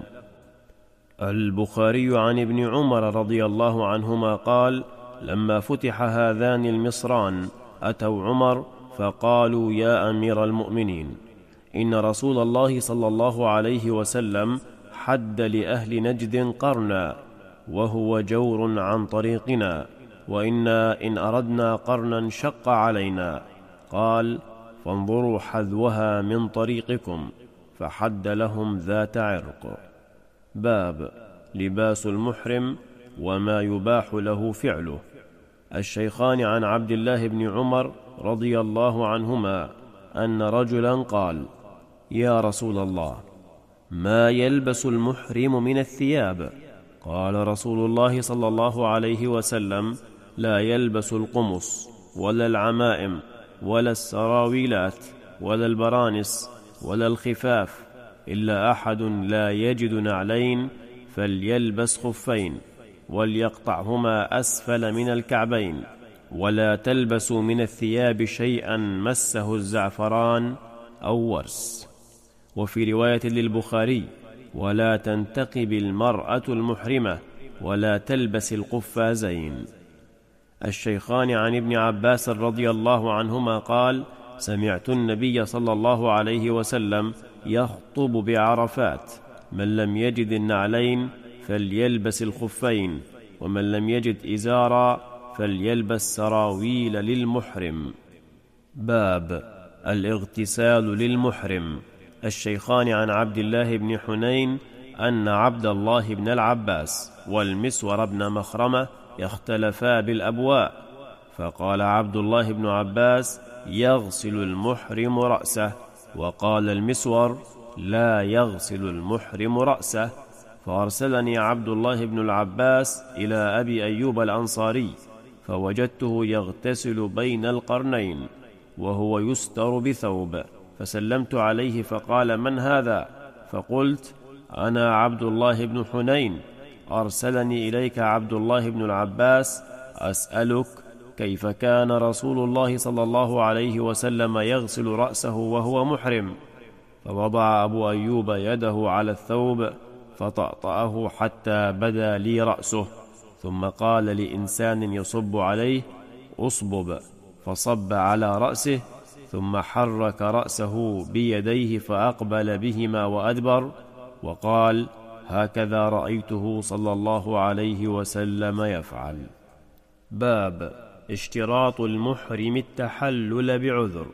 البخاري عن ابن عمر رضي الله عنهما قال: لما فتح هذان المصران أتوا عمر فقالوا: يا أمير المؤمنين، إن رسول الله صلى الله عليه وسلم حد لأهل نجد قرنا، وهو جور عن طريقنا، وإنا إن أردنا قرنا شق علينا. قال: فانظروا حذوها من طريقكم، فحد لهم ذات عرق. باب لباس المحرم وما يباح له فعله. الشيخان عن عبد الله بن عمر رضي الله عنهما أن رجلا قال: يا رسول الله، ما يلبس المحرم من الثياب؟ قال رسول الله صلى الله عليه وسلم: لا يلبس القمص ولا العمائم ولا السراويلات ولا البرانس ولا الخفاف، إلا أحد لا يجد نعلين فليلبس خفين، وليقطعهما أسفل من الكعبين، ولا تلبسوا من الثياب شيئا مسه الزعفران أو ورس. وفي رواية للبخاري: ولا تنتقب المرأة المحرمة، ولا تلبس القفازين. الشيخان عن ابن عباس رضي الله عنهما قال: سمعت النبي صلى الله عليه وسلم يخطب بعرفات: من لم يجد النعلين فليلبس الخفين، ومن لم يجد إزارا فليلبس سراويل للمحرم. باب الاغتسال للمحرم. الشيخان عن عبد الله بن حنين أن عبد الله بن العباس والمسور بن مخرمة يختلفا بالأبواء، فقال عبد الله بن عباس: يغسل المحرم رأسه، وقال المسور: لا يغسل المحرم رأسه. فأرسلني عبد الله بن العباس إلى أبي أيوب الأنصاري، فوجدته يغتسل بين القرنين وهو يستر بثوب، فسلمت عليه فقال: من هذا؟ فقلت: أنا عبد الله بن حنين، أرسلني إليك عبد الله بن العباس أسألك كيف كان رسول الله صلى الله عليه وسلم يغسل رأسه وهو محرم؟ فوضع أبو أيوب يده على الثوب فطأطأه حتى بدا لي رأسه، ثم قال لإنسان يصب عليه: أصبب، فصب على رأسه، ثم حرك رأسه بيديه فأقبل بهما وأدبر، وقال: هكذا رأيته صلى الله عليه وسلم يفعل. باب اشتراط المحرم التحلل بعذر.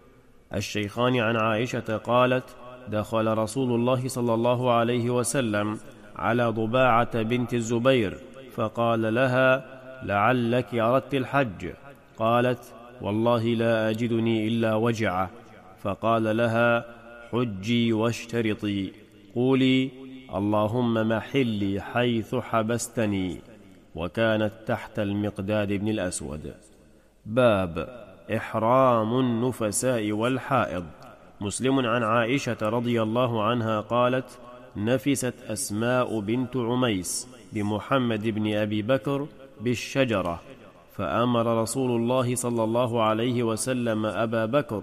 الشيخان عن عائشة قالت: دخل رسول الله صلى الله عليه وسلم على ضباعة بنت الزبير فقال لها: لعلك أردت الحج؟ قالت: والله لا أجدني إلا وجعه. فقال لها: حجي واشترطي، قولي: اللهم محلي حيث حبستني. وكانت تحت المقداد بن الأسود. باب إحرام النفساء والحائض. مسلم عن عائشة رضي الله عنها قالت: نفست أسماء بنت عميس بمحمد بن أبي بكر بالشجرة، فأمر رسول الله صلى الله عليه وسلم أبا بكر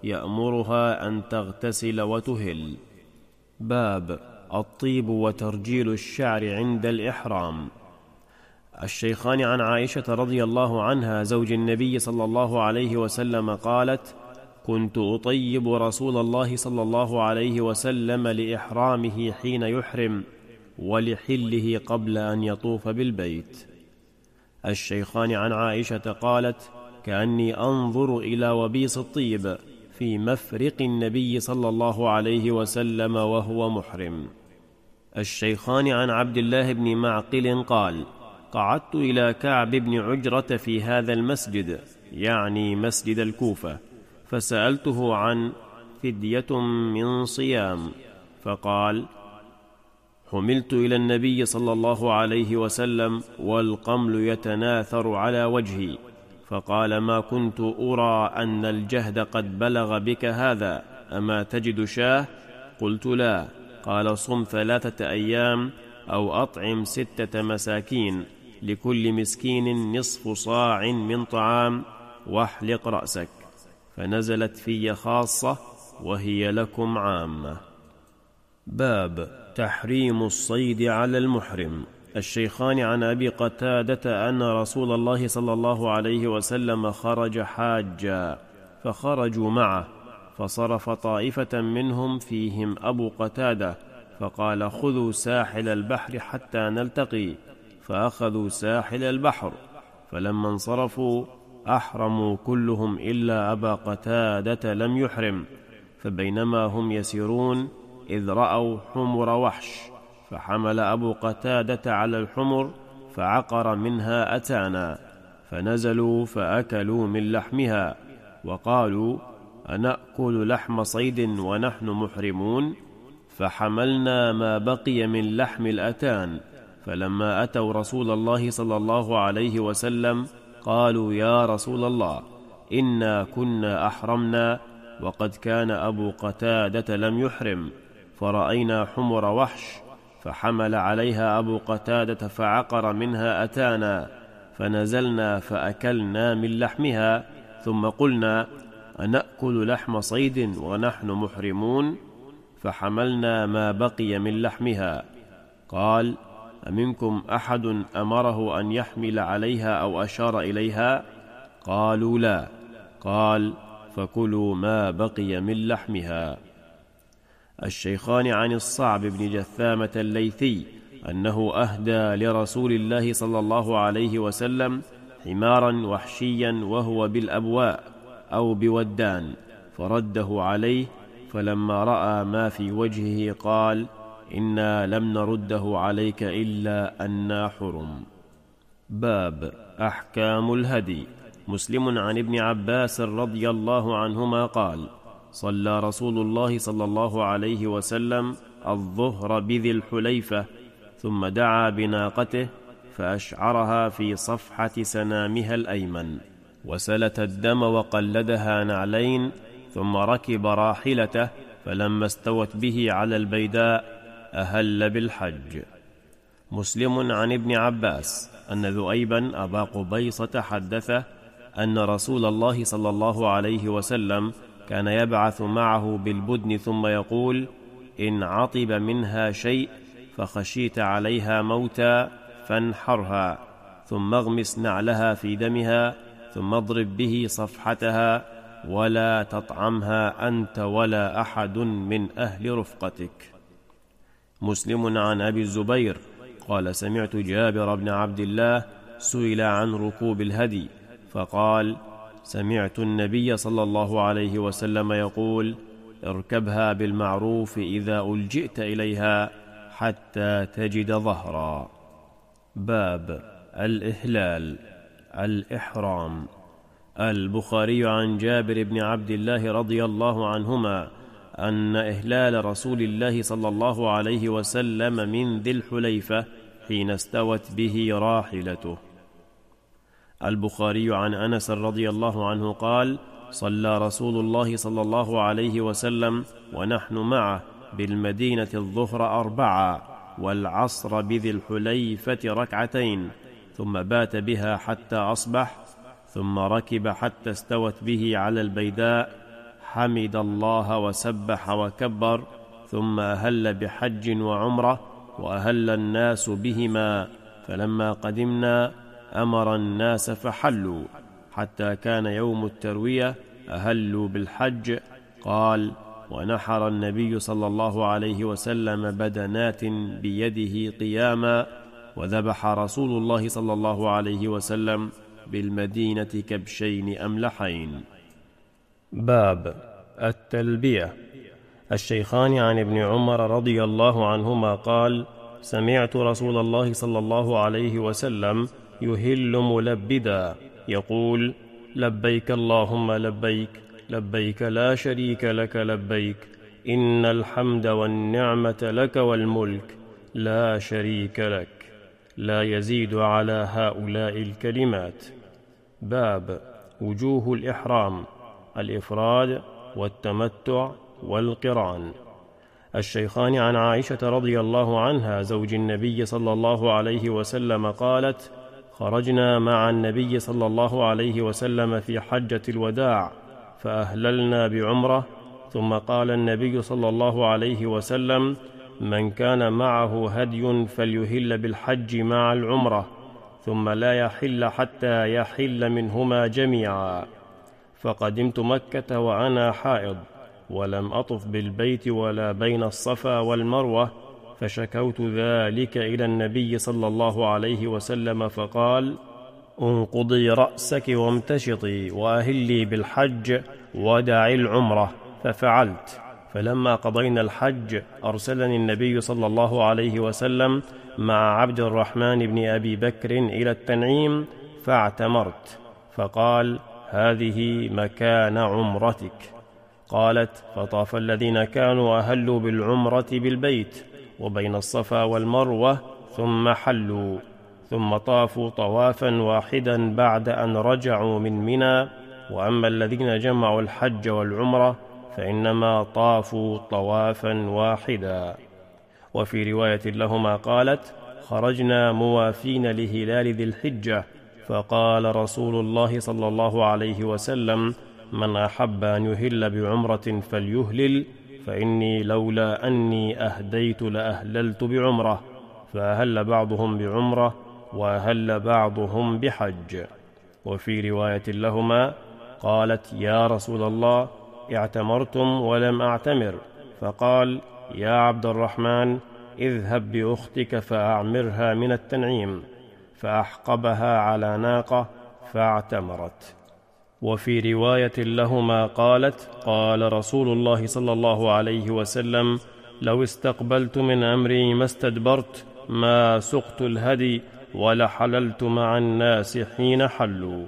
يأمرها أن تغتسل وتهل. باب الطيب وترجيل الشعر عند الإحرام. الشيخان عن عائشة رضي الله عنها زوج النبي صلى الله عليه وسلم قالت: كنت أطيب رسول الله صلى الله عليه وسلم لإحرامه حين يحرم ولحله قبل أن يطوف بالبيت. الشيخان عن عائشة قالت: كأني أنظر إلى وبيص الطيب في مفرق النبي صلى الله عليه وسلم وهو محرم. الشيخان عن عبد الله بن معقل قال: قعدت إلى كعب بن عجرة في هذا المسجد، يعني مسجد الكوفة، فسألته عن فدية من صيام، فقال: حملت إلى النبي صلى الله عليه وسلم والقمل يتناثر على وجهي، فقال: ما كنت أرى أن الجهد قد بلغ بك هذا، أما تجد شاه؟ قلت: لا. قال: صم ثلاثة أيام أو أطعم ستة مساكين، لكل مسكين نصف صاع من طعام، واحلق رأسك. فنزلت في خاصة وهي لكم عامة. باب تحريم الصيد على المحرم. الشيخان عن أبي قتادة أن رسول الله صلى الله عليه وسلم خرج حاجا، فخرجوا معه، فصرف طائفة منهم فيهم أبو قتادة، فقال: خذوا ساحل البحر حتى نلتقي، فأخذوا ساحل البحر، فلما انصرفوا أحرموا كلهم إلا أبا قتادة لم يحرم، فبينما هم يسيرون إذ رأوا حمر وحش، فحمل أبو قتادة على الحمر فعقر منها أتانا، فنزلوا فأكلوا من لحمها، وقالوا: أنأكل لحم صيد ونحن محرمون؟ فحملنا ما بقي من لحم الأتان، فلما أتوا رسول الله صلى الله عليه وسلم قالوا: يا رسول الله، إنا كنا أحرمنا وقد كان أبو قتادة لم يحرم، فرأينا حمر وحش، فحمل عليها أبو قتادة فعقر منها أتانا، فنزلنا فأكلنا من لحمها، ثم قلنا: أنأكل لحم صيد ونحن محرمون؟ فحملنا ما بقي من لحمها. قال: أمنكم أحد أمره أن يحمل عليها أو أشار إليها؟ قالوا: لا. قال: فكلوا ما بقي من لحمها. الشيخان عن الصعب بن جثامة الليثي أنه أهدى لرسول الله صلى الله عليه وسلم حمارا وحشيا وهو بالأبواء أو بودان، فرده عليه، فلما رأى ما في وجهه قال: إنا لم نرده عليك إلا أنا حرم. باب أحكام الهدي. مسلم عن ابن عباس رضي الله عنهما قال: صلى رسول الله صلى الله عليه وسلم الظهر بذي الحليفة، ثم دعا بناقته فأشعرها في صفحة سنامها الأيمن، وسلت الدم وقلدها نعلين، ثم ركب راحلته، فلما استوت به على البيداء أهل بالحج. مسلم عن ابن عباس أن ذؤيبا أبا قبيصة حدثه أن رسول الله صلى الله عليه وسلم كان يبعث معه بالبدن ثم يقول: إن عطب منها شيء فخشيت عليها موتا فانحرها، ثم اغمس نعلها في دمها، ثم اضرب به صفحتها، ولا تطعمها أنت ولا أحد من أهل رفقتك. مسلم عن أبي الزبير قال: سمعت جابر بن عبد الله سئل عن ركوب الهدي، فقال: سمعت النبي صلى الله عليه وسلم يقول: اركبها بالمعروف إذا ألجئت إليها حتى تجد ظهرا. باب الإهلال الإحرام. البخاري عن جابر بن عبد الله رضي الله عنهما أن إهلال رسول الله صلى الله عليه وسلم من ذي الحليفة حين استوت به راحلته. البخاري عن أنس رضي الله عنه قال: صلى رسول الله صلى الله عليه وسلم ونحن معه بالمدينة الظهر أربعة، والعصر بذي الحليفة ركعتين، ثم بات بها حتى أصبح، ثم ركب حتى استوت به على البيداء، حمد الله وسبح وكبر، ثم أهل بحج وعمرة، وأهل الناس بهما، فلما قدمنا أمر الناس فحلوا، حتى كان يوم التروية أهلوا بالحج. قال: ونحر النبي صلى الله عليه وسلم بدنات بيده قياما، وذبح رسول الله صلى الله عليه وسلم بالمدينة كبشين أملحين. باب التلبية. الشيخان عن ابن عمر رضي الله عنهما قال: سمعت رسول الله صلى الله عليه وسلم يهل ملبدا يقول: لبيك اللهم لبيك، لبيك لا شريك لك لبيك، إن الحمد والنعمة لك والملك لا شريك لك، لا يزيد على هؤلاء الكلمات. باب وجوه الإحرام: الإفراد والتمتع والقران. الشيخان عن عائشة رضي الله عنها زوج النبي صلى الله عليه وسلم قالت: خرجنا مع النبي صلى الله عليه وسلم في حجة الوداع فأهللنا بعمرة، ثم قال النبي صلى الله عليه وسلم: من كان معه هدي فليهل بالحج مع العمرة، ثم لا يحل حتى يحل منهما جميعا. فقدمت مكة وأنا حائض، ولم أطف بالبيت ولا بين الصفا والمروة، فشكوت ذلك إلى النبي صلى الله عليه وسلم فقال: انقضي رأسك وامتشطي وأهلي بالحج ودعي العمرة، ففعلت. فلما قضينا الحج أرسلني النبي صلى الله عليه وسلم مع عبد الرحمن بن أبي بكر إلى التنعيم فاعتمرت، فقال: هذه مكان عمرتك. قالت: فطاف الذين كانوا أهلوا بالعمرة بالبيت وبين الصفا والمروة ثم حلوا، ثم طافوا طوافا واحدا بعد أن رجعوا من منى. وأما الذين جمعوا الحج والعمرة فإنما طافوا طوافا واحدا. وفي رواية لهما قالت: خرجنا موافين لهلال ذي الحجة، فقال رسول الله صلى الله عليه وسلم: من أحب أن يهل بعمرة فليهلل، فإني لولا أني أهديت لأهللت بعمرة. فأهل بعضهم بعمرة وأهل بعضهم بحج. وفي رواية لهما قالت: يا رسول الله، اعتمرتم ولم أعتمر. فقال: يا عبد الرحمن، اذهب بأختك فأعمرها من التنعيم. فأحقبها على ناقة فاعتمرت. وفي رواية لهما قالت: قال رسول الله صلى الله عليه وسلم: لو استقبلت من أمري ما استدبرت، ما سقت الهدي ولحللت مع الناس حين حلوا.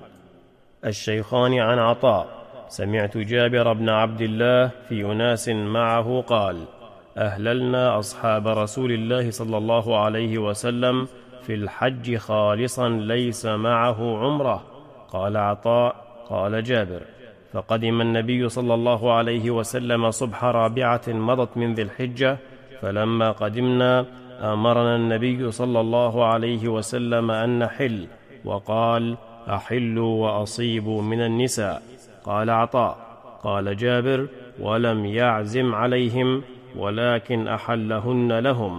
الشيخان عن عطاء: سمعت جابر بن عبد الله في أناس معه قال: أهللنا أصحاب رسول الله صلى الله عليه وسلم في الحج خالصا ليس معه عمرة. قال عطاء: قال جابر: فقدم النبي صلى الله عليه وسلم صبح رابعة مضت من ذي الحجة، فلما قدمنا أمرنا النبي صلى الله عليه وسلم أن نحل، وقال: أحلوا وأصيبوا من النساء. قال عطاء: قال جابر: ولم يعزم عليهم ولكن أحلهن لهم.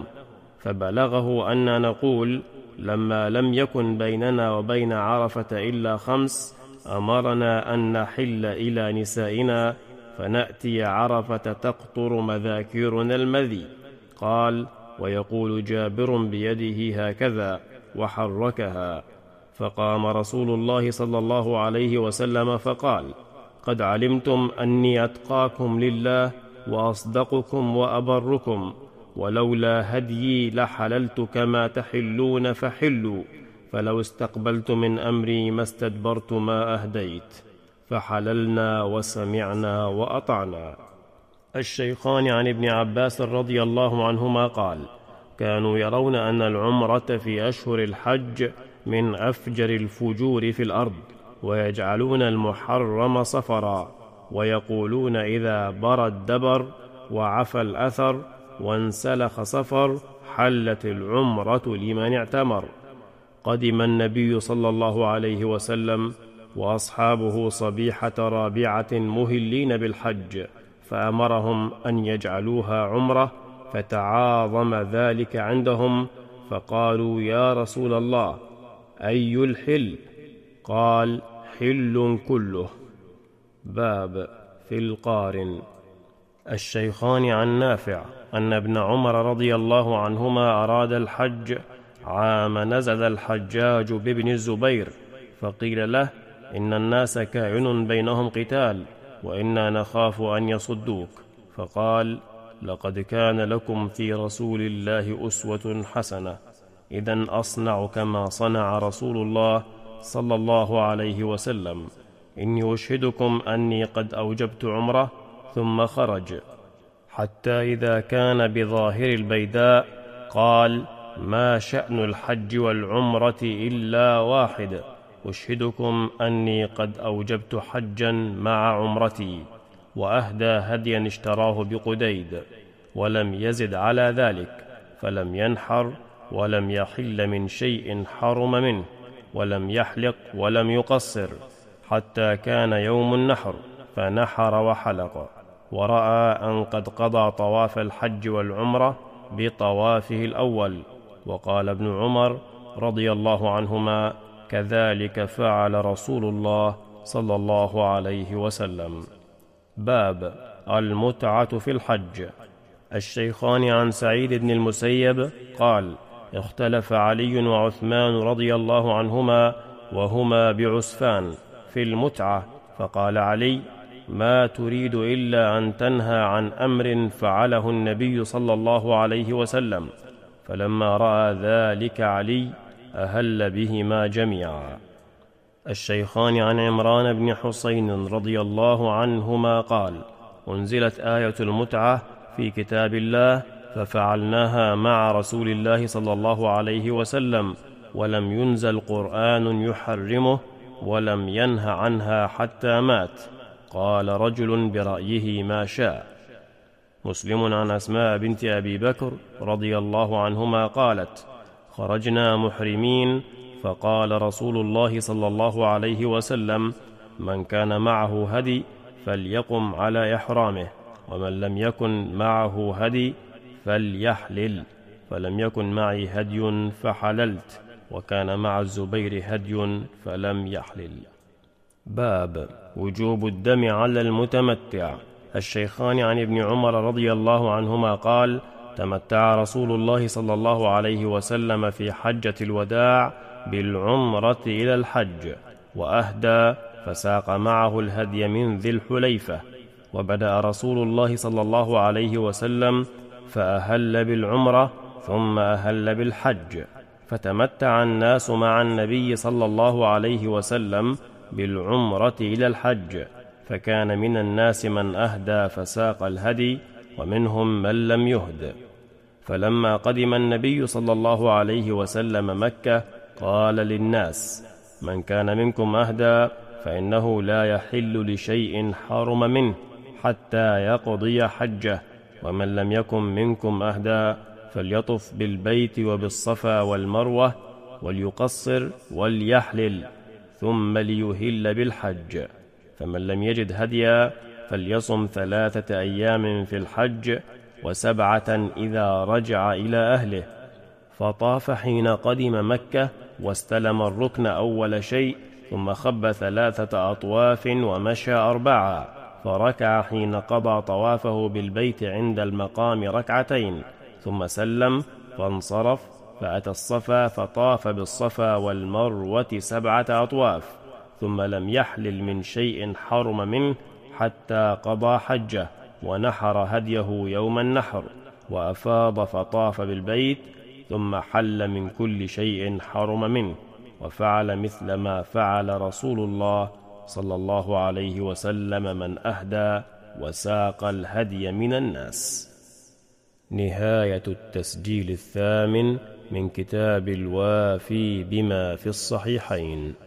فبلغه أن نقول: لما لم يكن بيننا وبين عرفة إلا خمس، أمرنا أن نحل إلى نسائنا فنأتي عرفة تقطر مذاكيرنا المذي. قال: ويقول جابر بيده هكذا وحركها. فقام رسول الله صلى الله عليه وسلم فقال: قد علمتم أني أتقاكم لله وأصدقكم وأبركم، ولولا هديي لحللت كما تحلون فحلوا، فلو استقبلت من أمري ما استدبرت ما أهديت. فحللنا وسمعنا وأطعنا. الشيخان عن ابن عباس رضي الله عنهما قال: كانوا يرون أن العمرة في أشهر الحج من أفجر الفجور في الأرض، ويجعلون المحرم صفرا، ويقولون إذا برى الدبر وعفى الأثر وانسلخ صفر حلت العمرة لمن اعتمر. قدم النبي صلى الله عليه وسلم وأصحابه صبيحة رابعة مهلين بالحج، فأمرهم أن يجعلوها عمرة، فتعاظم ذلك عندهم، فقالوا: يا رسول الله، أي الحل؟ قال: حل كله. باب في القارن. الشيخان عن نافع أن ابن عمر رضي الله عنهما أراد الحج عام نزل الحجاج بابن الزبير، فقيل له: إن الناس كائن بينهم قتال، وإنا نخاف أن يصدوك. فقال: لقد كان لكم في رسول الله أسوة حسنة، إذن أصنع كما صنع رسول الله صلى الله عليه وسلم. إني أشهدكم أني قد أوجبت عمره. ثم خرج حتى إذا كان بظاهر البيداء قال: ما شأن الحج والعمرة إلا واحد، أشهدكم أني قد أوجبت حجا مع عمرتي. وأهدى هديا اشتراه بقديد، ولم يزد على ذلك، فلم ينحر ولم يحل من شيء حرم منه، ولم يحلق ولم يقصر، حتى كان يوم النحر، فنحر وحلق. ورأى أن قد قضى طواف الحج والعمرة بطوافه الأول. وقال ابن عمر رضي الله عنهما: كذلك فعل رسول الله صلى الله عليه وسلم. باب المتعة في الحج. الشيخان عن سعيد بن المسيب قال: اختلف علي وعثمان رضي الله عنهما وهما بعسفان في المتعة، فقال علي: ما تريد إلا أن تنهى عن أمر فعله النبي صلى الله عليه وسلم. فلما رأى ذلك علي أهل بهما جميعا. الشيخان عن عمران بن حسين رضي الله عنهما قال: أنزلت آية المتعة في كتاب الله، ففعلناها مع رسول الله صلى الله عليه وسلم، ولم ينزل قرآن يحرمه، ولم ينه عنها حتى مات. قال رجل برأيه ما شاء. مسلم عن أسماء بنت أبي بكر رضي الله عنهما قالت: خرجنا محرمين، فقال رسول الله صلى الله عليه وسلم: من كان معه هدي فليقم على إحرامه، ومن لم يكن معه هدي فليحلل. فلم يكن معي هدي فحللت، وكان مع الزبير هدي فلم يحلل. باب وجوب الدم على المتمتع. الشيخان عن ابن عمر رضي الله عنهما قال: تمتع رسول الله صلى الله عليه وسلم في حجة الوداع بالعمرة إلى الحج، وأهدى فساق معه الهدي من ذي الحليفة. وبدأ رسول الله صلى الله عليه وسلم فأهل بالعمرة، ثم أهل بالحج، فتمتع الناس مع النبي صلى الله عليه وسلم بالعمرة إلى الحج، فكان من الناس من أهدى فساق الهدي، ومنهم من لم يهد. فلما قدم النبي صلى الله عليه وسلم مكة قال للناس: من كان منكم أهدى فإنه لا يحل لشيء حرم منه حتى يقضي حجه، ومن لم يكن منكم أهدى فليطف بالبيت وبالصفا والمروة، وليقصر وليحلل، ثم ليهل بالحج. فمن لم يجد هديا فليصم ثلاثة أيام في الحج، وسبعة إذا رجع إلى أهله. فطاف حين قدم مكة، واستلم الركن أول شيء، ثم خب ثلاثة أطواف ومشى أربعة، فركع حين قضى طوافه بالبيت عند المقام ركعتين، ثم سلم فانصرف، فأتى الصفا فطاف بالصفا والمروة سبعة أطواف، ثم لم يحلل من شيء حرم منه حتى قضى حجه، ونحر هديه يوم النحر، وأفاض فطاف بالبيت، ثم حل من كل شيء حرم منه، وفعل مثل ما فعل رسول الله صلى الله عليه وسلم من أهدى وساق الهدي من الناس. نهاية التسجيل الثامن من كتاب الوافي بما في الصحيحين.